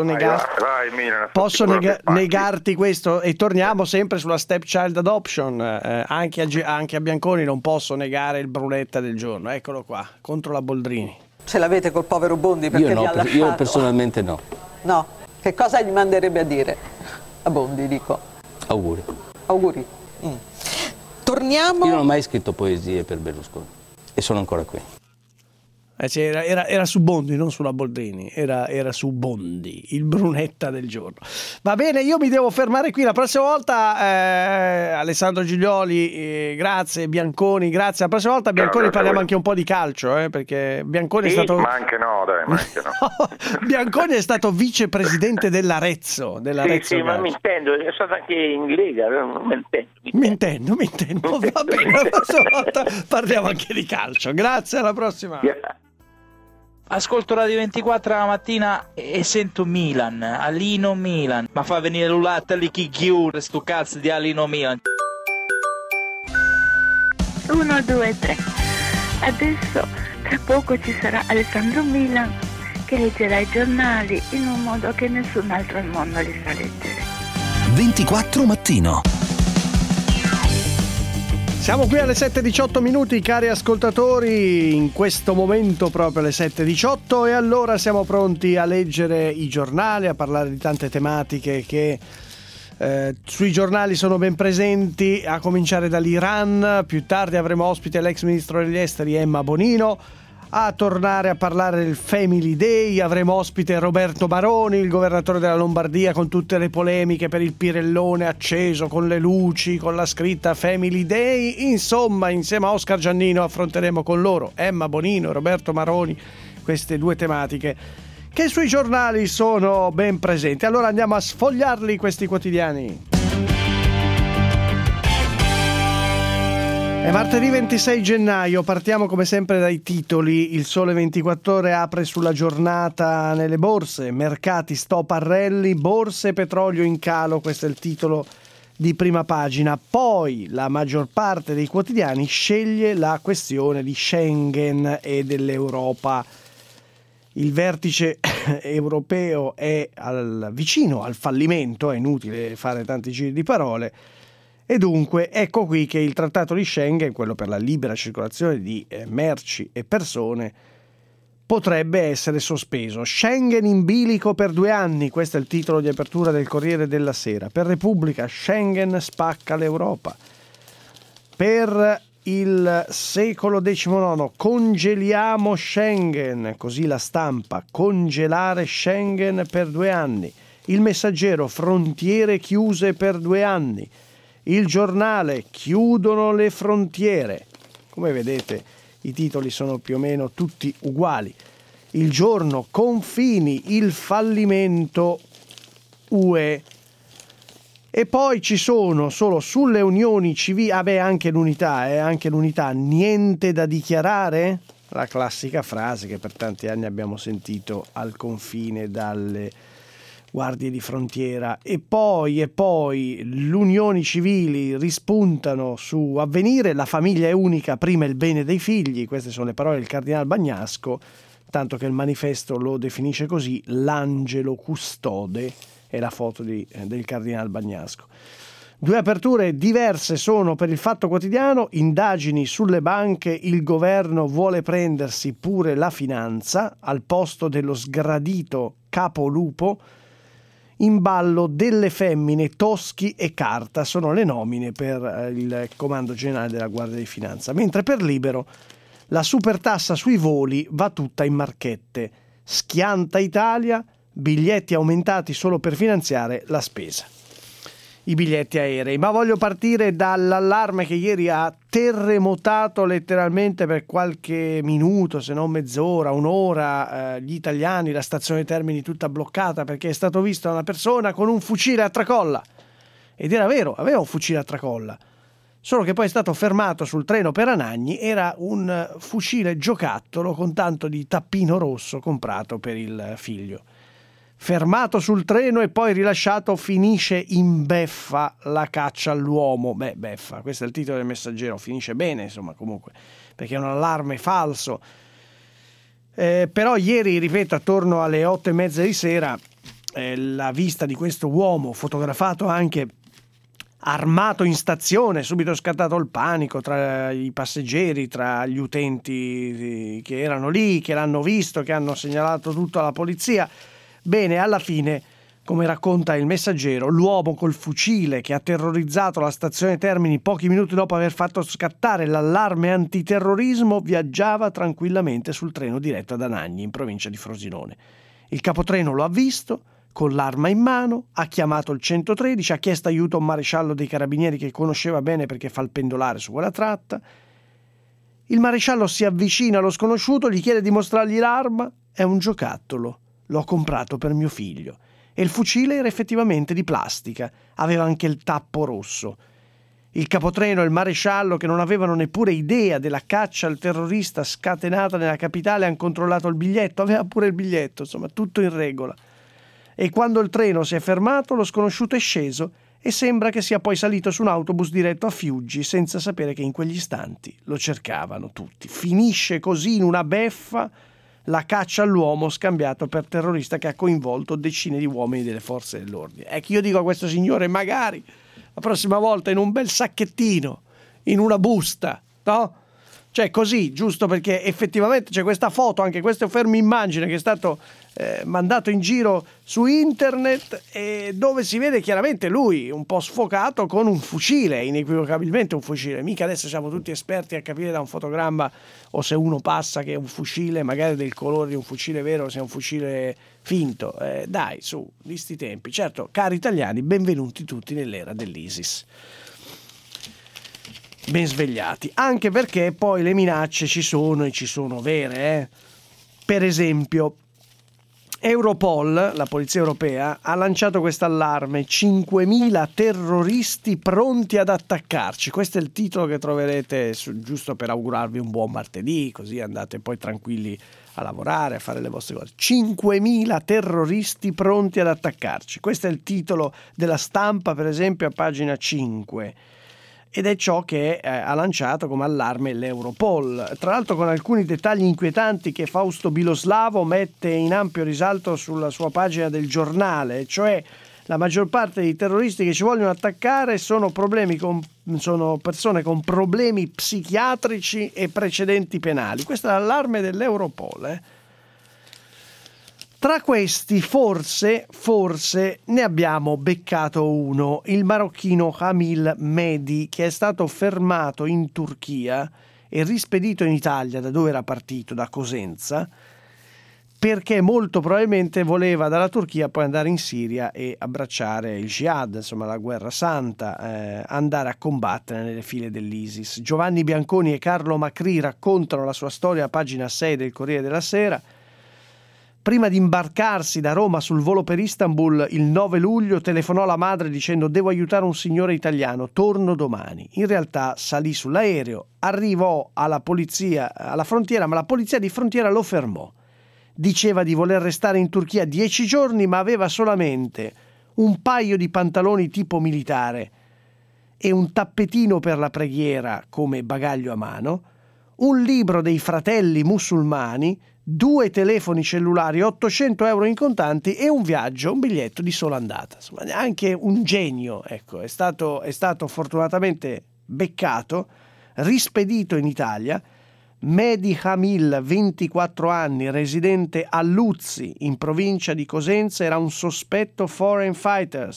Speaker 8: negarti questo? E torniamo sempre sulla stepchild adoption. Anche a Bianconi non posso negare il Brunetta del giorno. Eccolo qua, contro la Boldrini.
Speaker 20: Ce l'avete col povero Bondi perché vi ha lasciato?
Speaker 21: Io personalmente no.
Speaker 20: No? Che cosa gli manderebbe a dire? A Bondi, dico. Auguri. Torniamo.
Speaker 21: Io non ho mai scritto poesie per Berlusconi e sono ancora qui.
Speaker 8: Era su Bondi, non sulla Boldrini, era su Bondi, il Brunetta del giorno. Va bene, io mi devo fermare qui. La prossima volta Alessandro Giglioli, grazie, Bianconi, grazie. La prossima volta Bianconi parliamo anche un po' di calcio, perché Bianconi è stato...
Speaker 11: Ma anche no.
Speaker 8: Bianconi è stato vicepresidente dell'Arezzo.
Speaker 12: Sì, ma mi intendo, è stato anche in Lega, non
Speaker 8: mi intendo. Va bene, la prossima volta parliamo anche di calcio. Grazie, alla prossima.
Speaker 22: Ascolto Radio 24 la mattina e sento Milan, Alino Milan. Ma fa venire l'ulatta lì chi chiude sto cazzo di Alino Milan.
Speaker 23: 1, 2, 3. Adesso tra poco ci sarà Alessandro Milan che leggerà i giornali in un modo che nessun altro al mondo li sa leggere.
Speaker 1: 24 mattino.
Speaker 8: Siamo qui alle 7:18, cari ascoltatori, in questo momento proprio alle 7:18, e allora siamo pronti a leggere i giornali, a parlare di tante tematiche che Sui giornali sono ben presenti, a cominciare dall'Iran. Più tardi avremo ospite l'ex ministro degli esteri Emma Bonino. A tornare a parlare del Family Day avremo ospite Roberto Baroni, il governatore della Lombardia, con tutte le polemiche per il pirellone acceso con le luci, con la scritta Family Day. Insomma, insieme a Oscar Giannino affronteremo con loro, Emma Bonino e Roberto Baroni, queste due tematiche che sui giornali sono ben presenti. Allora andiamo a sfogliarli questi quotidiani. È martedì 26 gennaio, partiamo come sempre dai titoli. Il Sole 24 Ore apre sulla giornata nelle borse, mercati stop a rally, borse petrolio in calo, questo è il titolo di prima pagina. Poi la maggior parte dei quotidiani sceglie la questione di Schengen e dell'Europa. Il vertice europeo è vicino al fallimento, è inutile fare tanti giri di parole. E dunque ecco qui che il trattato di Schengen, quello per la libera circolazione di merci e persone, potrebbe essere sospeso. Schengen in bilico per 2 anni, questo è il titolo di apertura del Corriere della Sera. Per Repubblica, Schengen spacca l'Europa. Per il secolo XIX, congeliamo Schengen, così la Stampa, congelare Schengen per 2 anni. Il Messaggero, frontiere chiuse per 2 anni. Il Giornale, chiudono le frontiere. Come vedete i titoli sono più o meno tutti uguali. Il Giorno, confini, il fallimento UE. E poi ci sono solo sulle unioni civili, anche l'unità, niente da dichiarare? La classica frase che per tanti anni abbiamo sentito al confine dalle guardie di frontiera. E poi le unioni civili rispuntano su Avvenire, la famiglia è unica, prima il bene dei figli, queste sono le parole del cardinal Bagnasco, tanto che il manifesto lo definisce così, l'angelo custode, è la foto del cardinal Bagnasco. 2 aperture diverse sono per il Fatto Quotidiano, indagini sulle banche, il governo vuole prendersi pure la finanza, al posto dello sgradito capolupo, in ballo delle femmine, Toschi e Carta, sono le nomine per il comando generale della Guardia di Finanza. Mentre per Libero la supertassa sui voli va tutta in marchette, schianta Italia, biglietti aumentati solo per finanziare la spesa. I biglietti aerei. Ma voglio partire dall'allarme che ieri ha terremotato letteralmente per qualche minuto, se non mezz'ora, un'ora, gli italiani, la stazione Termini tutta bloccata perché è stato visto una persona con un fucile a tracolla. Ed era vero, aveva un fucile a tracolla. Solo che poi è stato fermato sul treno per Anagni, era un fucile giocattolo con tanto di tappino rosso comprato per il figlio. Fermato sul treno e poi rilasciato, finisce in beffa la caccia all'uomo. Beffa, questo è il titolo del Messaggero, finisce bene insomma comunque, perché è un allarme falso. Però ieri, ripeto, attorno alle 8:30 di sera, la vista di questo uomo, fotografato anche armato in stazione, subito scattato il panico tra i passeggeri, tra gli utenti che erano lì, che l'hanno visto, che hanno segnalato tutto alla polizia. Bene, alla fine, come racconta il Messaggero, l'uomo col fucile che ha terrorizzato la stazione Termini pochi minuti dopo aver fatto scattare l'allarme antiterrorismo viaggiava tranquillamente sul treno diretto ad Anagni, in provincia di Frosinone. Il capotreno lo ha visto, con l'arma in mano, ha chiamato il 113, ha chiesto aiuto a un maresciallo dei carabinieri che conosceva bene perché fa il pendolare su quella tratta. Il maresciallo si avvicina allo sconosciuto, gli chiede di mostrargli l'arma, è un giocattolo. L'ho comprato per mio figlio. E il fucile era effettivamente di plastica, aveva anche il tappo rosso. Il capotreno e il maresciallo, che non avevano neppure idea della caccia al terrorista scatenata nella capitale, hanno controllato il biglietto, aveva pure il biglietto, insomma tutto in regola. E quando il treno si è fermato, lo sconosciuto è sceso e sembra che sia poi salito su un autobus diretto a Fiuggi, senza sapere che in quegli istanti lo cercavano tutti. Finisce così in una beffa la caccia all'uomo scambiato per terrorista che ha coinvolto decine di uomini delle forze dell'ordine. Ecco, io dico a questo signore, magari la prossima volta in un bel sacchettino, in una busta, no? Cioè così, giusto perché effettivamente c'è questa foto, anche questo fermo immagine che è stato mandato in giro su internet, dove si vede chiaramente lui un po' sfocato con un fucile, inequivocabilmente un fucile. Mica adesso siamo tutti esperti a capire da un fotogramma o se uno passa che è un fucile magari del colore di un fucile vero o se è un fucile finto. Dai, su, di sti tempi. Certo, cari italiani, benvenuti tutti nell'era dell'ISIS. Ben svegliati, anche perché poi le minacce ci sono e ci sono vere. Per esempio, Europol, la polizia europea, ha lanciato questo allarme: 5.000 terroristi pronti ad attaccarci. Questo è il titolo che troverete giusto per augurarvi un buon martedì, così andate poi tranquilli a lavorare, a fare le vostre cose. 5.000 terroristi pronti ad attaccarci. Questo è il titolo della Stampa, per esempio, a pagina 5. Ed è ciò che ha lanciato come allarme l'Europol, tra l'altro con alcuni dettagli inquietanti che Fausto Biloslavo mette in ampio risalto sulla sua pagina del Giornale, cioè la maggior parte dei terroristi che ci vogliono attaccare sono persone con problemi psichiatrici e precedenti penali. Questo è l'allarme dell'Europol. Tra questi forse ne abbiamo beccato uno, il marocchino Kamil Mehdi, che è stato fermato in Turchia e rispedito in Italia da dove era partito, da Cosenza, perché molto probabilmente voleva dalla Turchia poi andare in Siria e abbracciare il jihad, insomma la guerra santa, andare a combattere nelle file dell'ISIS. Giovanni Bianconi e Carlo Macri raccontano la sua storia a pagina 6 del Corriere della Sera. Prima di imbarcarsi da Roma sul volo per Istanbul il 9 luglio telefonò alla madre dicendo: devo aiutare un signore italiano, torno domani. In realtà salì sull'aereo, arrivò alla frontiera, ma la polizia di frontiera lo fermò. Diceva di voler restare in Turchia 10 giorni, ma aveva solamente un paio di pantaloni tipo militare e un tappetino per la preghiera come bagaglio a mano, un libro dei fratelli musulmani, 2 telefoni cellulari, 800 euro in contanti e un biglietto di sola andata. Insomma, anche un genio, ecco, è stato fortunatamente beccato, rispedito in Italia. Mehdi Kamil, 24 anni, residente a Luzzi, in provincia di Cosenza, era un sospetto foreign fighter,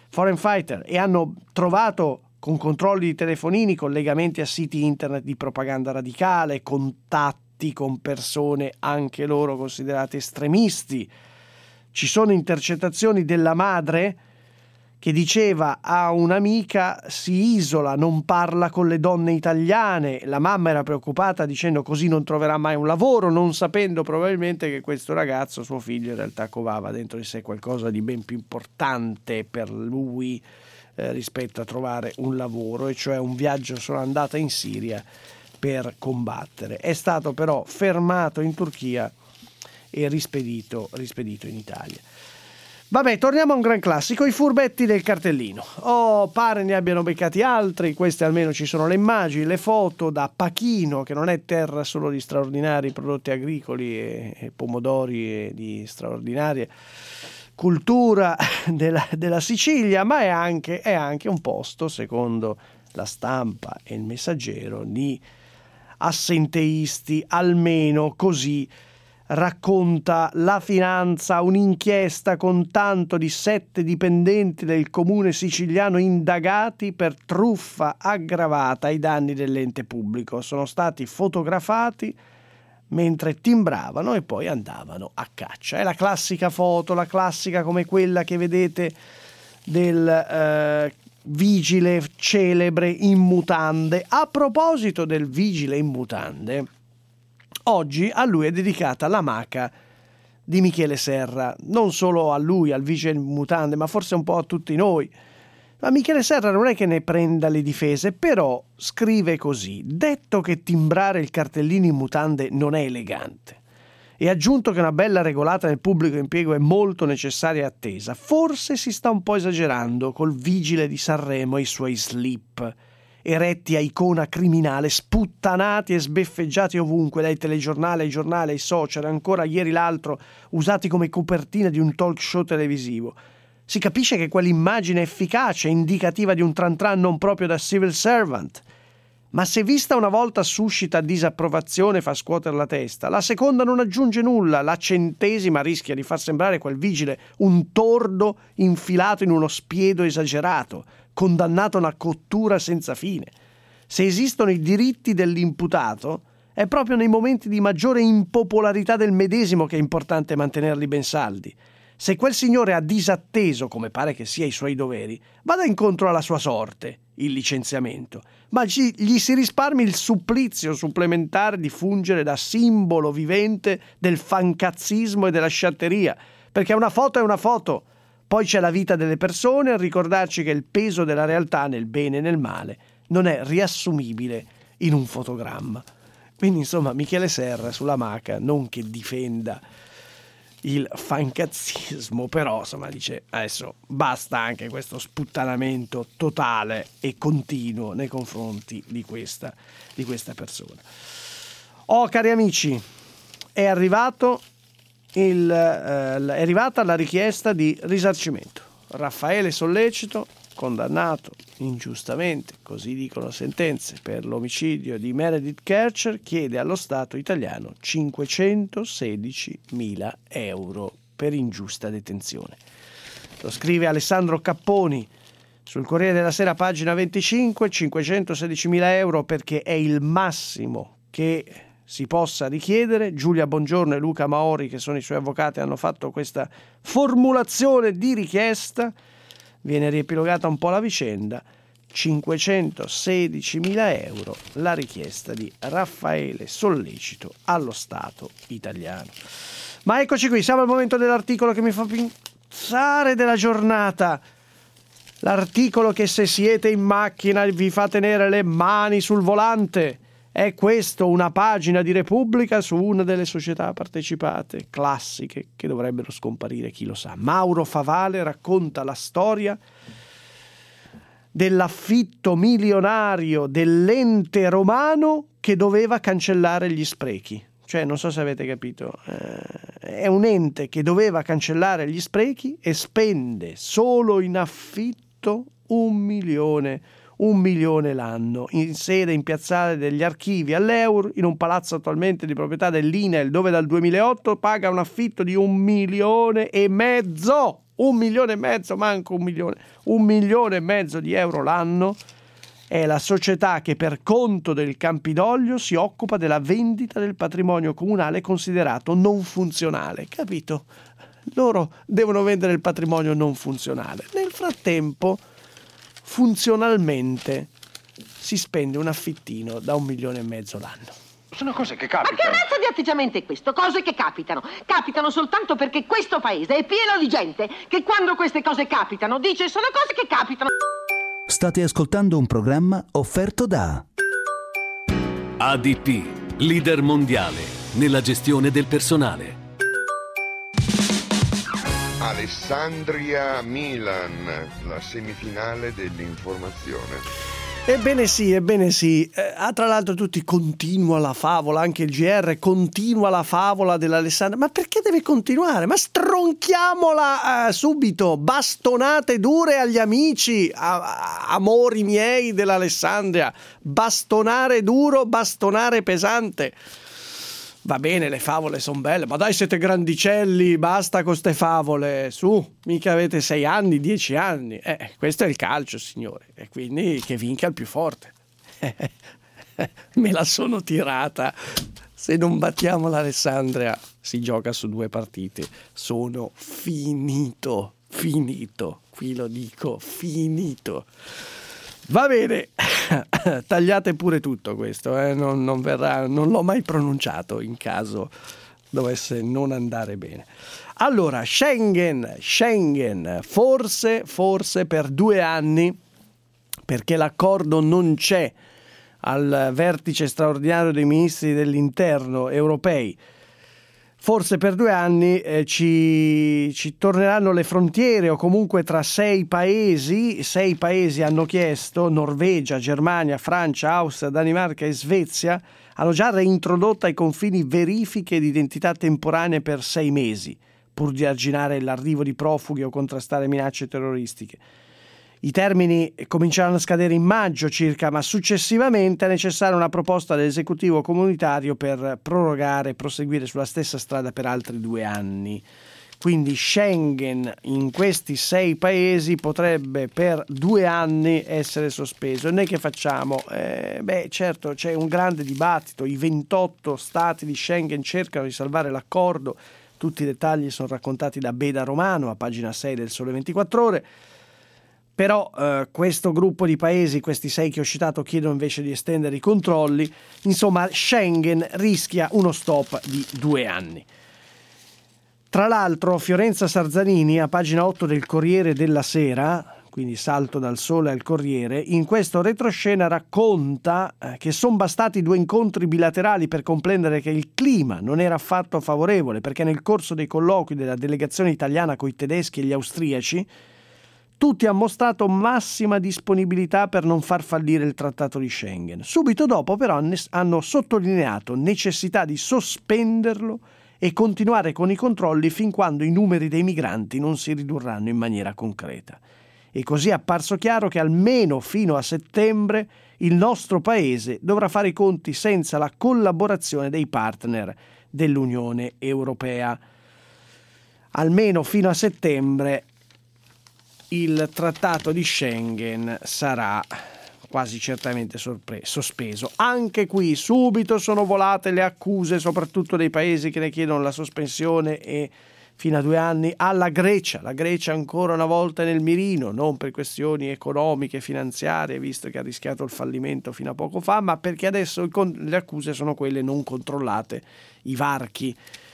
Speaker 8: e hanno trovato con controlli di telefonini, collegamenti a siti internet di propaganda radicale, contatti con persone anche loro considerate estremisti. Ci sono intercettazioni della madre che diceva a un'amica: si isola, non parla con le donne italiane. La mamma era preoccupata dicendo: così non troverà mai un lavoro, non sapendo probabilmente che questo ragazzo, suo figlio, in realtà covava dentro di sé qualcosa di ben più importante per lui rispetto a trovare un lavoro, e cioè un viaggio sola andata in Siria per combattere. È stato però fermato in Turchia e rispedito in Italia. Vabbè, torniamo a un gran classico, i furbetti del cartellino. Pare ne abbiano beccati altri, queste almeno ci sono le immagini, le foto da Pachino, che non è terra solo di straordinari prodotti agricoli e pomodori e di straordinarie cultura della Sicilia, ma è anche un posto, secondo la Stampa e il Messaggero, di assenteisti, almeno così racconta La Finanza, un'inchiesta con tanto di 7 dipendenti del comune siciliano indagati per truffa aggravata ai danni dell'ente pubblico. Sono stati fotografati mentre timbravano e poi andavano a caccia. È la classica foto, la classica come quella che vedete del vigile celebre in mutande. A proposito del vigile in mutande, oggi a lui è dedicata la maca di Michele Serra, non solo a lui, al vigile in mutande, ma forse un po' a tutti noi. Ma Michele Serra non è che ne prenda le difese, però scrive così: detto che timbrare il cartellino in mutande non è elegante, e aggiunto che una bella regolata nel pubblico impiego è molto necessaria e attesa, forse si sta un po' esagerando col vigile di Sanremo e i suoi slip, eretti a icona criminale, sputtanati e sbeffeggiati ovunque, dai telegiornali ai giornali ai social, ancora ieri l'altro usati come copertina di un talk show televisivo. Si capisce che quell'immagine efficace, indicativa di un tran tran non proprio da civil servant, Ma se vista una volta suscita disapprovazione e fa scuotere la testa, la seconda non aggiunge nulla, la 100ª rischia di far sembrare quel vigile un tordo infilato in uno spiedo esagerato, condannato a una cottura senza fine. Se esistono i diritti dell'imputato, è proprio nei momenti di maggiore impopolarità del medesimo che è importante mantenerli ben saldi. Se quel signore ha disatteso, come pare che sia, i suoi doveri, vada incontro alla sua sorte, il licenziamento, ma gli si risparmi il supplizio supplementare di fungere da simbolo vivente del fancazzismo e della sciatteria, perché una foto è una foto. Poi c'è la vita delle persone, a ricordarci che il peso della realtà nel bene e nel male non è riassumibile in un fotogramma. Quindi insomma Michele Serra sulla Maca non che difenda il fancazzismo, però insomma dice adesso basta anche questo sputtanamento totale e continuo nei confronti di questa persona. Cari amici, è arrivata la richiesta di risarcimento. Raffaele Sollecito, condannato ingiustamente, così dicono sentenze, per l'omicidio di Meredith Kercher, chiede allo Stato italiano 516.000 euro per ingiusta detenzione. Lo scrive Alessandro Capponi sul Corriere della Sera, pagina 25, 516.000 euro perché è il massimo che si possa richiedere. Giulia Bongiorno e Luca Maori, che sono i suoi avvocati, hanno fatto questa formulazione di richiesta. Viene riepilogata un po' la vicenda. 516.000 euro la richiesta di Raffaele Sollecito allo Stato italiano. Ma eccoci qui, siamo al momento dell'articolo che mi fa pensare della giornata. L'articolo che, se siete in macchina, vi fa tenere le mani sul volante. È questo, una pagina di Repubblica su una delle società partecipate classiche che dovrebbero scomparire, chi lo sa. Mauro Favale racconta la storia dell'affitto milionario dell'ente romano che doveva cancellare gli sprechi. Cioè, non so se avete capito, è un ente che doveva cancellare gli sprechi e spende solo in affitto 1 milione l'anno, in sede in Piazzale degli Archivi all'Eur, in un palazzo attualmente di proprietà dell'INEL, dove dal 2008 paga un affitto di 1,5 milioni, 1,5 milioni, manco 1 milione, 1,5 milioni di euro l'anno. È la società che per conto del Campidoglio si occupa della vendita del patrimonio comunale considerato non funzionale, capito? Loro devono vendere il patrimonio non funzionale. Nel frattempo, funzionalmente, si spende un affittino da 1,5 milioni l'anno.
Speaker 2: Sono cose che capitano.
Speaker 3: Ma che razza di atteggiamento è questo? Cose che capitano. Capitano soltanto perché questo paese è pieno di gente che quando queste cose capitano dice sono cose che capitano.
Speaker 1: State ascoltando un programma offerto da
Speaker 5: ADP, leader mondiale nella gestione del personale.
Speaker 24: Alessandria Milan, la semifinale dell'informazione.
Speaker 8: Ebbene sì. Tra l'altro tutti continua la favola, anche il GR continua la favola dell'Alessandria. Ma perché deve continuare? Ma stronchiamola subito, bastonate dure agli amici, amori miei dell'Alessandria. Bastonare duro, bastonare pesante. Va bene, le favole sono belle, ma dai, siete grandicelli, basta con ste favole, su, mica avete 6 anni, 10 anni. Questo è il calcio, signore, e quindi che vinca il più forte. Me la sono tirata. Se non battiamo l'Alessandria si gioca su 2 partite. Sono finito, qui lo dico, finito. Va bene, tagliate pure tutto questo, non verrà, non l'ho mai pronunciato in caso dovesse non andare bene. Allora, Schengen, forse per 2 anni, perché l'accordo non c'è al vertice straordinario dei ministri dell'interno europei, forse per 2 anni ci torneranno le frontiere, o comunque tra 6 paesi. 6 paesi hanno chiesto, Norvegia, Germania, Francia, Austria, Danimarca e Svezia, hanno già reintrodotto ai confini verifiche di identità temporanee per 6 mesi, pur di arginare l'arrivo di profughi o contrastare minacce terroristiche. I termini cominceranno a scadere in maggio circa, ma successivamente è necessaria una proposta dell'esecutivo comunitario per prorogare e proseguire sulla stessa strada per altri 2 anni. Quindi Schengen in questi 6 paesi potrebbe per 2 anni essere sospeso. E noi che facciamo? Certo, c'è un grande dibattito, i 28 stati di Schengen cercano di salvare l'accordo, tutti i dettagli sono raccontati da Beda Romano a pagina 6 del Sole 24 Ore. Però questo gruppo di paesi, questi 6 che ho citato, chiedono invece di estendere i controlli. Insomma, Schengen rischia uno stop di 2 anni. Tra l'altro, Fiorenza Sarzanini, a pagina 8 del Corriere della Sera, quindi salto dal Sole al Corriere, in questo retroscena racconta che sono bastati 2 incontri bilaterali per comprendere che il clima non era affatto favorevole, perché nel corso dei colloqui della delegazione italiana coi tedeschi e gli austriaci tutti hanno mostrato massima disponibilità per non far fallire il trattato di Schengen. Subito dopo però hanno sottolineato necessità di sospenderlo e continuare con i controlli fin quando i numeri dei migranti non si ridurranno in maniera concreta. E così è apparso chiaro che almeno fino a settembre il nostro paese dovrà fare i conti senza la collaborazione dei partner dell'Unione Europea. Almeno fino a settembre il trattato di Schengen sarà quasi certamente sospeso. Anche qui subito sono volate le accuse, soprattutto dei paesi che ne chiedono la sospensione e fino a 2 anni alla Grecia. La Grecia ancora una volta è nel mirino, non per questioni economiche, finanziarie, visto che ha rischiato il fallimento fino a poco fa, ma perché adesso le accuse sono quelle non controllate, i varchi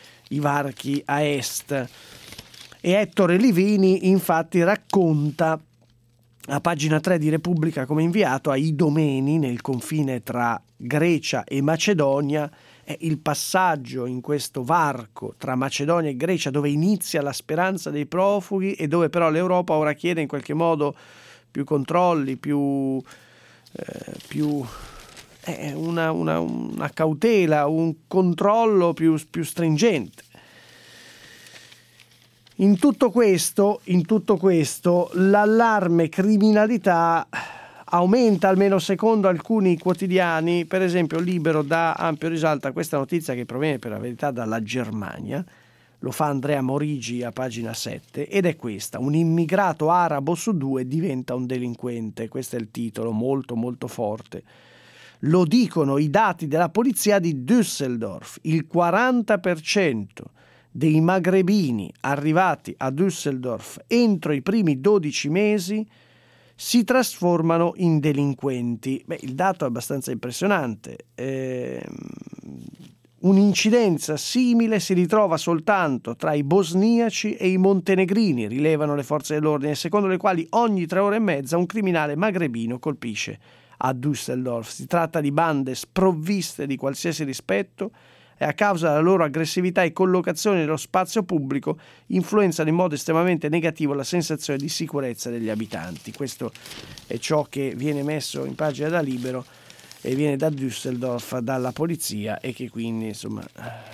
Speaker 8: a est. E Ettore Livini infatti racconta a pagina 3 di Repubblica come inviato a Idomeni, nel confine tra Grecia e Macedonia, è il passaggio in questo varco tra Macedonia e Grecia dove inizia la speranza dei profughi e dove però l'Europa ora chiede in qualche modo più controlli, una cautela, un controllo più stringente. In tutto questo l'allarme criminalità aumenta, almeno secondo alcuni quotidiani. Per esempio Libero dà ampio risalto a questa notizia che proviene per la verità dalla Germania, lo fa Andrea Morigi a pagina 7, ed è questa: un immigrato arabo su 2 diventa un delinquente. Questo è il titolo, molto molto forte. Lo dicono i dati della polizia di Düsseldorf: il 40% dei magrebini arrivati a Düsseldorf entro i primi 12 mesi si trasformano in delinquenti. Il dato è abbastanza impressionante. Un'incidenza simile si ritrova soltanto tra i bosniaci e i montenegrini, rilevano le forze dell'ordine, secondo le quali ogni 3 ore e mezza un criminale magrebino colpisce a Düsseldorf. Si tratta di bande sprovviste di qualsiasi rispetto e a causa della loro aggressività e collocazione nello spazio pubblico influenzano in modo estremamente negativo la sensazione di sicurezza degli abitanti. Questo è ciò che viene messo in pagina da Libero e viene da Düsseldorf, dalla polizia, e che quindi insomma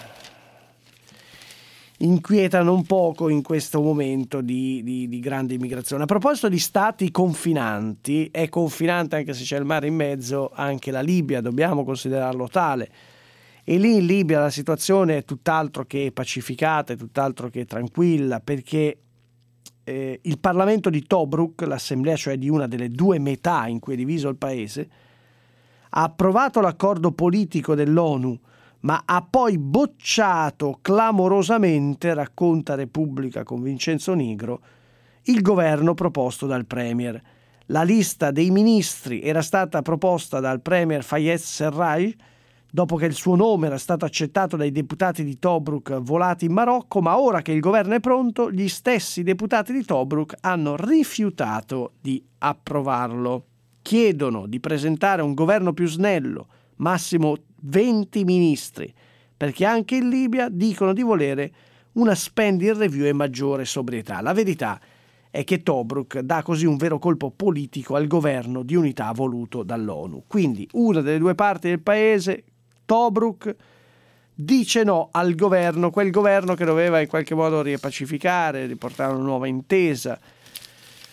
Speaker 8: inquietano un poco in questo momento di grande immigrazione. A proposito di stati confinanti, è confinante, anche se c'è il mare in mezzo, anche la Libia, dobbiamo considerarlo tale. E lì in Libia la situazione è tutt'altro che pacificata, è tutt'altro che tranquilla, perché il Parlamento di Tobruk, l'assemblea cioè di una delle 2 metà in cui è diviso il paese, ha approvato l'accordo politico dell'ONU, ma ha poi bocciato clamorosamente, racconta Repubblica con Vincenzo Nigro, il governo proposto dal Premier. La lista dei ministri era stata proposta dal Premier Fayez Sarraj, dopo che il suo nome era stato accettato dai deputati di Tobruk volati in Marocco, ma ora che il governo è pronto, gli stessi deputati di Tobruk hanno rifiutato di approvarlo. Chiedono di presentare un governo più snello, massimo 20 ministri, perché anche in Libia dicono di volere una spending review e maggiore sobrietà. La verità è che Tobruk dà così un vero colpo politico al governo di unità voluto dall'ONU. Quindi una delle 2 parti del paese, Tobruk, dice no al governo, quel governo che doveva in qualche modo ripacificare, riportare una nuova intesa.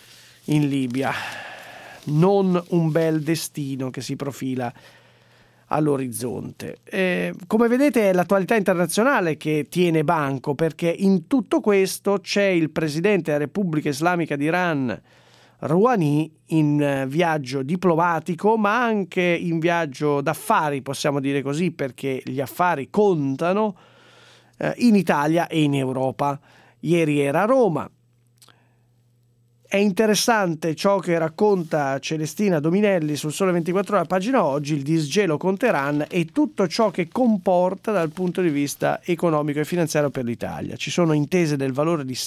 Speaker 8: in Libia. Non un bel destino che si profila all'orizzonte. Come vedete è l'attualità internazionale che tiene banco, perché in tutto questo c'è il presidente della Repubblica Islamica d'Iran, Rouhani, in viaggio diplomatico, ma anche in viaggio d'affari, possiamo dire così, perché gli affari contano, in Italia e in Europa. Ieri era a Roma. È interessante ciò che racconta Celestina Dominelli sul Sole 24 Ore, pagina Oggi, il disgelo con Teheran e tutto ciò che comporta dal punto di vista economico e finanziario per l'Italia. Ci sono intese del valore di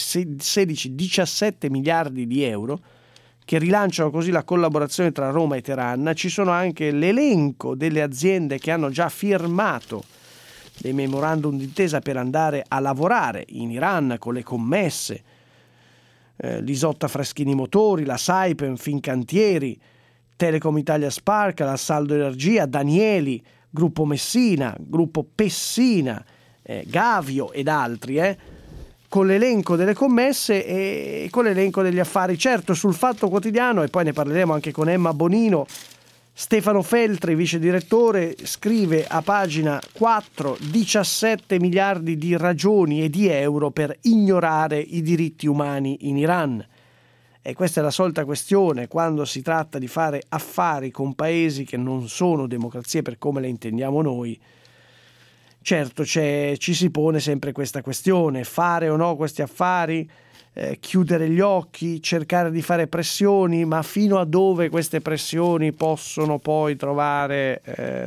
Speaker 8: 16-17 miliardi di euro che rilanciano così la collaborazione tra Roma e Teheran. Ci sono anche l'elenco delle aziende che hanno già firmato dei memorandum d'intesa per andare a lavorare in Iran con le commesse, l'Isotta Fraschini Motori, la Saipem, Fincantieri, Telecom Italia Spark, la Saldo Energia, Danieli, Gruppo Messina, Gruppo Pessina, Gavio ed altri, con l'elenco delle commesse e con l'elenco degli affari. Certo, sul Fatto Quotidiano, e poi ne parleremo anche con Emma Bonino, Stefano Feltri, vice direttore, scrive a pagina 4 17 miliardi di ragioni e di euro per ignorare i diritti umani in Iran. E questa è la solita questione quando si tratta di fare affari con paesi che non sono democrazie per come le intendiamo noi. Certo, ci si pone sempre questa questione: fare o no questi affari, chiudere gli occhi, cercare di fare pressioni, ma fino a dove queste pressioni possono poi trovare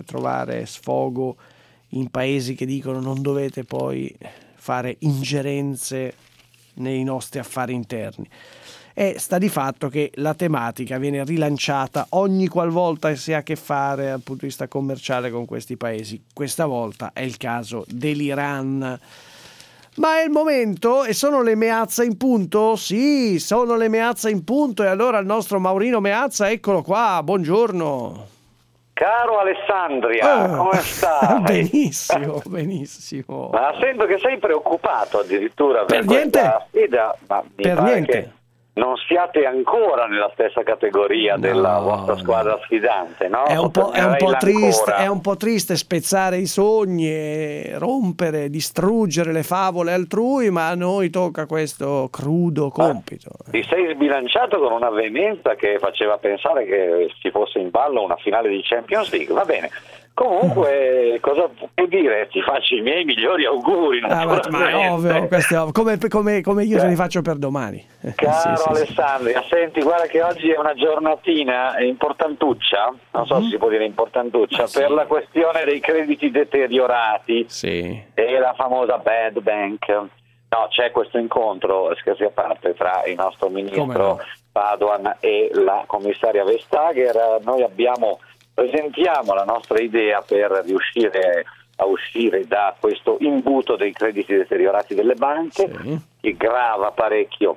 Speaker 8: sfogo in paesi che dicono non dovete poi fare ingerenze nei nostri affari interni. E sta di fatto che la tematica viene rilanciata ogni qualvolta si ha a che fare dal punto di vista commerciale con questi paesi. Questa volta è il caso dell'Iran. Ma è il momento, e sono le Meazza in punto? Sì, sono le Meazza in punto, e allora il nostro Maurino Meazza, eccolo qua, buongiorno.
Speaker 2: Caro Alessandria, come stai?
Speaker 8: Benissimo, benissimo.
Speaker 2: Ma sento che sei preoccupato addirittura
Speaker 8: per niente.
Speaker 2: Questa sfida, ma mi
Speaker 8: per
Speaker 2: pare
Speaker 8: niente.
Speaker 2: Che non siate ancora nella stessa categoria della vostra squadra sfidante, no?
Speaker 8: È un po' triste spezzare i sogni e rompere, distruggere le favole altrui, ma a noi tocca questo crudo compito.
Speaker 2: Ti sei sbilanciato con una veemenza che faceva pensare che ci fosse in ballo una finale di Champions League, va bene. Comunque, cosa puoi dire? Ti faccio i miei migliori auguri.
Speaker 8: Ma è ovvio, questo è come io te li faccio per domani.
Speaker 2: Caro
Speaker 8: sì.
Speaker 2: Alessandria, senti, guarda che oggi è una giornatina importantuccia, non so se si può dire importantuccia, per la questione dei crediti deteriorati e la famosa bad bank. No, c'è questo incontro, scherzi a parte, tra il nostro ministro Padoan e la commissaria Vestager. Noi presentiamo la nostra idea per riuscire a uscire da questo imbuto dei crediti deteriorati delle banche che grava parecchio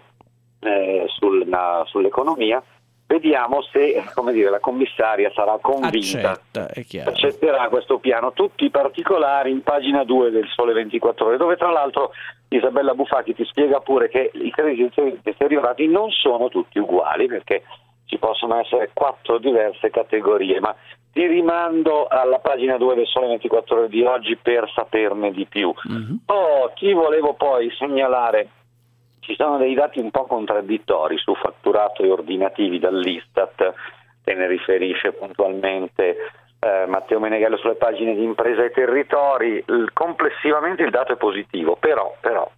Speaker 2: sull'economia. Vediamo se, la commissaria sarà convinta, accetterà questo piano. Tutti i particolari in pagina 2 del Sole 24 Ore, dove tra l'altro Isabella Bufacchi ti spiega pure che i crediti deteriorati non sono tutti uguali, perché ci possono essere 4 diverse categorie, ma ti rimando alla pagina 2 del Sole 24 Ore di oggi per saperne di più. Ti volevo poi segnalare, ci sono dei dati un po' contraddittori su fatturato e ordinativi dall'Istat, te ne riferisce puntualmente Matteo Meneghello sulle pagine di Impresa e Territori. Complessivamente il dato è positivo, però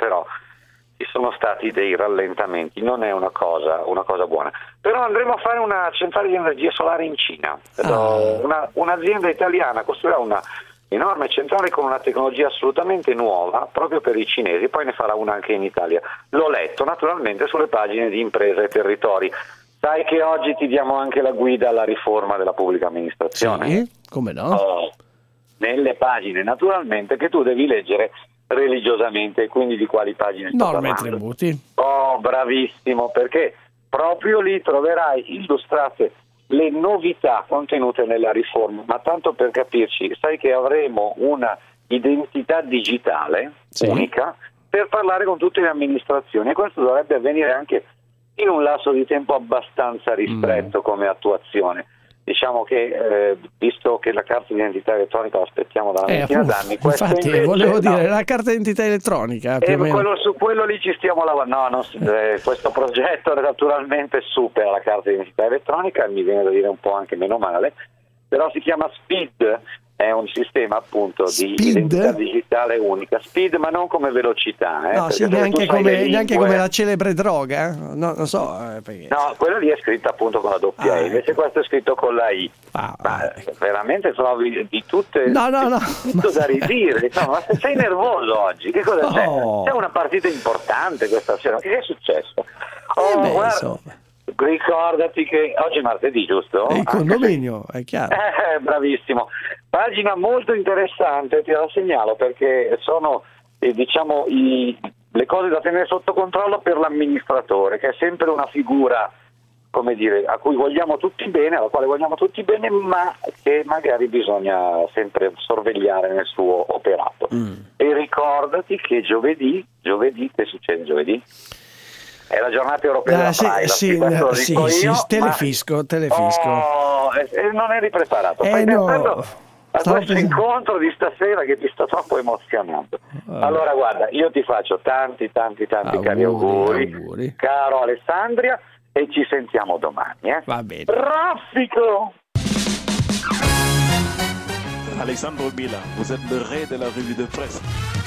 Speaker 2: ci sono stati dei rallentamenti, non è una cosa buona. Però andremo a fare una centrale di energia solare in Cina. Un'azienda italiana costruirà una enorme centrale con una tecnologia assolutamente nuova proprio per i cinesi, poi ne farà una anche in Italia. L'ho letto naturalmente sulle pagine di Impresa e Territori. Sai che oggi ti diamo anche la guida alla riforma della pubblica amministrazione?
Speaker 8: Sì, come no?
Speaker 2: Nelle pagine naturalmente che tu devi leggere religiosamente, e quindi di quali pagine sto
Speaker 8: Norme e
Speaker 2: parlando?
Speaker 8: tributi.
Speaker 2: Bravissimo, perché proprio lì troverai illustrate le novità contenute nella riforma. Ma tanto per capirci, sai che avremo una identità digitale unica per parlare con tutte le amministrazioni, e questo dovrebbe avvenire anche in un lasso di tempo abbastanza ristretto come attuazione. Diciamo che visto che la carta di identità elettronica l'aspettiamo da una ventina d'anni,
Speaker 8: infatti invece, volevo dire la carta di identità elettronica
Speaker 2: su quello lì ci stiamo lavorando. Questo progetto naturalmente supera la carta di identità elettronica, mi viene da dire un po' anche meno male, però si chiama SPID, è un sistema appunto di identità digitale unica. SPID, ma non come velocità,
Speaker 8: no, sì, neanche come la celebre droga, no, non so perché.
Speaker 2: No, quella lì è scritta appunto con la doppia E, invece questo è scritto con la I. Veramente trovi di tutte tutto da ridire. No, ma sei nervoso oggi? Che cosa c'è? C'è una partita importante questa sera, che è successo? Ricordati che oggi è martedì, giusto?
Speaker 8: È il condominio, è chiaro.
Speaker 2: Bravissimo. Pagina molto interessante, te la segnalo, perché sono diciamo le cose da tenere sotto controllo per l'amministratore, che è sempre una figura, come dire, a cui vogliamo tutti bene, alla quale vogliamo tutti bene, ma che magari bisogna sempre sorvegliare nel suo operato. E ricordati che giovedì, che succede giovedì? È la giornata europea della privacy,
Speaker 8: telefisco.
Speaker 2: Non eri preparato. Stai pensando a questo incontro di stasera che ti sta troppo emozionando. Allora guarda, io ti faccio tanti cari auguri, caro Alessandria, e ci sentiamo domani.
Speaker 8: Va bene.
Speaker 2: Raffico!
Speaker 4: Alexandre Mila, vous êtes le re de la revue de presse.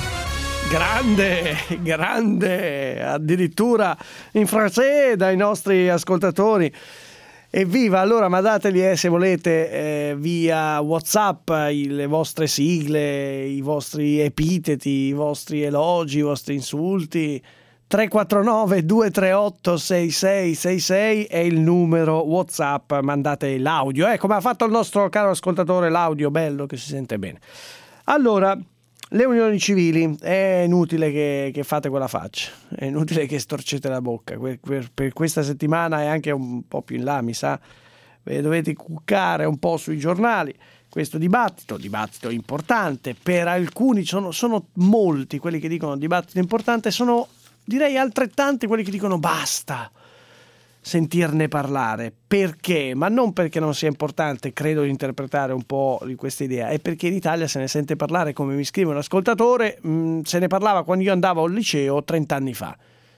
Speaker 8: Grande, addirittura in francese dai nostri ascoltatori. Evviva, allora mandateli se volete via WhatsApp le vostre sigle, i vostri epiteti, i vostri elogi, i vostri insulti. 349 238 6666 è il numero WhatsApp, mandate l'audio, come ha fatto il nostro caro ascoltatore, l'audio bello che si sente bene. Allora, le unioni civili, è inutile che fate quella faccia, è inutile che storcete la bocca, per questa settimana e anche un po' più in là, mi sa, dovete cuccare un po' sui giornali questo dibattito importante, per alcuni sono molti quelli che dicono dibattito importante, sono direi altrettanti quelli che dicono basta sentirne parlare. Perché? Ma non perché non sia importante, credo di interpretare un po' di questa idea, è perché in Italia se ne sente parlare, come mi scrive un ascoltatore, se ne parlava quando io andavo al liceo 30 anni fa,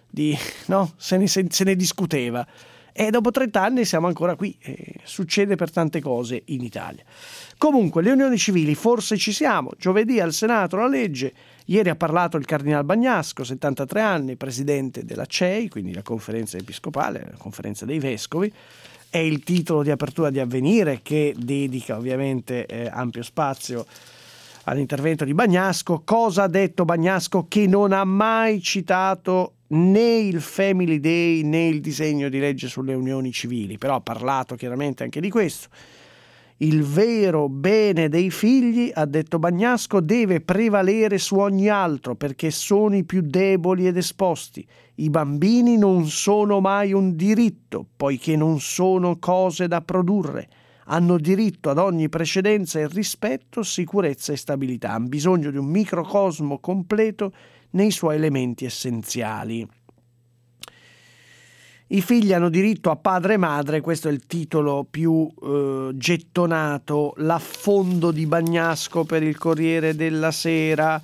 Speaker 8: se ne discuteva, e dopo 30 anni siamo ancora qui, succede per tante cose in Italia. Comunque, le unioni civili, forse ci siamo. Giovedì al Senato la legge. Ieri ha parlato il Cardinal Bagnasco, 73 anni, presidente della CEI, quindi la conferenza episcopale, la conferenza dei vescovi. È il titolo di apertura di Avvenire, che dedica ovviamente ampio spazio all'intervento di Bagnasco. Cosa ha detto Bagnasco? Che non ha mai citato né il Family Day né il disegno di legge sulle unioni civili, però ha parlato chiaramente anche di questo. Il vero bene dei figli, ha detto Bagnasco, deve prevalere su ogni altro, perché sono i più deboli ed esposti. I bambini non sono mai un diritto, poiché non sono cose da produrre. Hanno diritto ad ogni precedenza e rispetto, sicurezza e stabilità. Hanno bisogno di un microcosmo completo nei suoi elementi essenziali. I figli hanno diritto a padre e madre, questo è il titolo più gettonato, l'affondo di Bagnasco per il Corriere della Sera.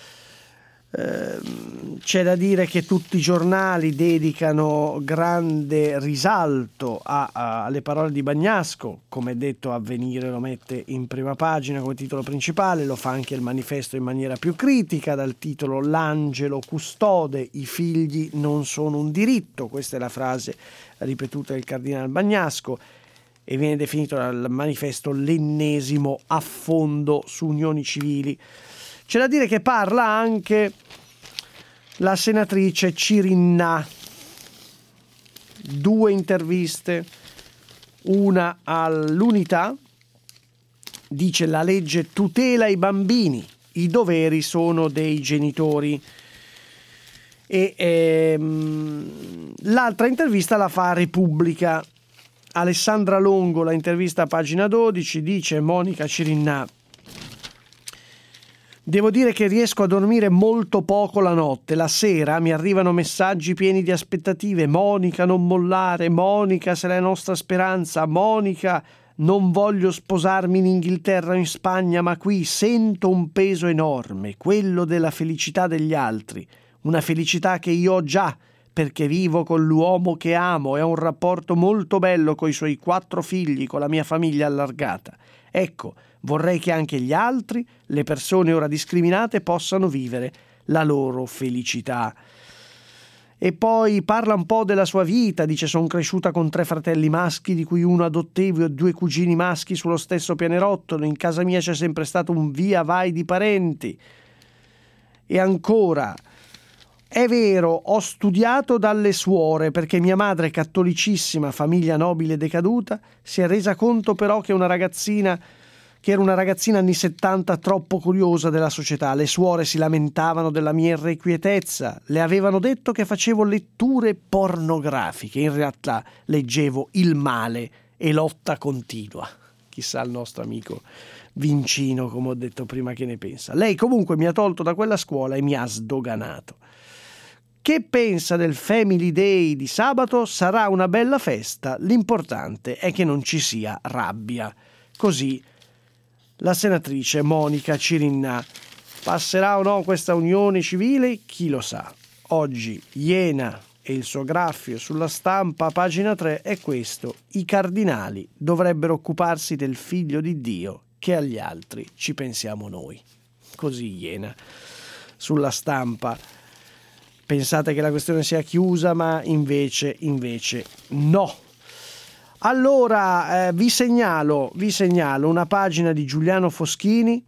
Speaker 8: C'è da dire che tutti i giornali dedicano grande risalto alle parole di Bagnasco, come detto Avvenire lo mette in prima pagina come titolo principale, lo fa anche il Manifesto in maniera più critica dal titolo L'angelo custode, i figli non sono un diritto, questa è la frase ripetuta del Cardinal Bagnasco, e viene definito dal Manifesto l'ennesimo affondo su unioni civili. C'è da dire che parla anche la senatrice Cirinnà, 2 interviste, una all'Unità, dice la legge tutela i bambini, i doveri sono dei genitori, e l'altra intervista la fa a Repubblica. Alessandra Longo, la intervista a pagina 12, dice Monica Cirinnà: Devo dire che riesco a dormire molto poco la notte. La sera mi arrivano messaggi pieni di aspettative. Monica, non mollare. Monica, sei la nostra speranza. Monica, non voglio sposarmi in Inghilterra o in Spagna, ma qui sento un peso enorme, quello della felicità degli altri. Una felicità che io ho già, perché vivo con l'uomo che amo e ho un rapporto molto bello coi suoi 4 figli, con la mia famiglia allargata. Ecco, vorrei che anche gli altri, le persone ora discriminate, possano vivere la loro felicità. E poi parla un po' della sua vita, dice: sono cresciuta con 3 fratelli maschi, di cui uno adottivo e 2 cugini maschi sullo stesso pianerottolo. In casa mia c'è sempre stato un via vai di parenti. E ancora: è vero, ho studiato dalle suore, perché mia madre, cattolicissima, famiglia nobile decaduta, si è resa conto però che era una ragazzina anni 70 troppo curiosa della società. Le suore si lamentavano della mia irrequietezza, le avevano detto che facevo letture pornografiche, in realtà leggevo Il male e Lotta continua. Chissà il nostro amico Vincino, come ho detto prima, che ne pensa. Lei comunque mi ha tolto da quella scuola e mi ha sdoganato. Che pensa del Family Day di sabato? Sarà una bella festa, l'importante è che non ci sia rabbia. Così la senatrice Monica Cirinnà. Passerà o no questa unione civile? Chi lo sa. Oggi Iena e il suo graffio sulla Stampa, pagina 3, è questo: i cardinali dovrebbero occuparsi del figlio di Dio, che agli altri ci pensiamo noi. Così Iena sulla Stampa. Pensate che la questione sia chiusa, ma invece no. Allora vi segnalo una pagina di Giuliano Foschini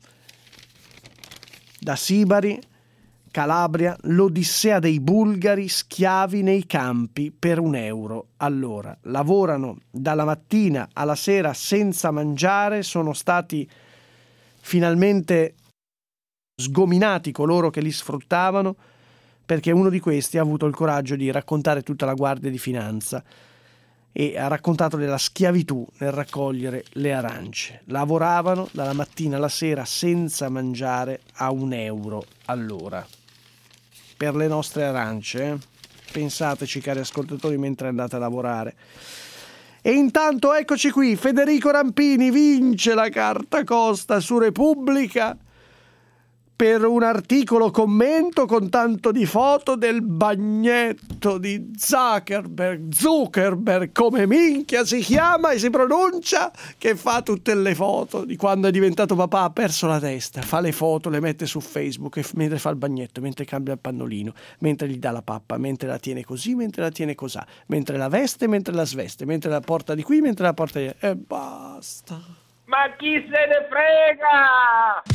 Speaker 8: da Sibari, Calabria, l'odissea dei bulgari schiavi nei campi per €1. Allora, lavorano dalla mattina alla sera senza mangiare, sono stati finalmente sgominati coloro che li sfruttavano, perché uno di questi ha avuto il coraggio di raccontare tutta la Guardia di Finanza e ha raccontato della schiavitù nel raccogliere le arance. Lavoravano dalla mattina alla sera senza mangiare a €1 all'ora. Per le nostre arance, pensateci, cari ascoltatori, mentre andate a lavorare. E intanto eccoci qui, Federico Rampini vince la carta Costa su Repubblica per un articolo commento con tanto di foto del bagnetto di Zuckerberg, come minchia si chiama e si pronuncia, che fa tutte le foto di quando è diventato papà, ha perso la testa, fa le foto, le mette su Facebook e mentre fa il bagnetto, mentre cambia il pannolino, mentre gli dà la pappa, mentre la tiene così, mentre la tiene cosà, mentre la veste, mentre la sveste, mentre la porta di qui, mentre la porta di là, e basta.
Speaker 12: Ma chi se ne frega?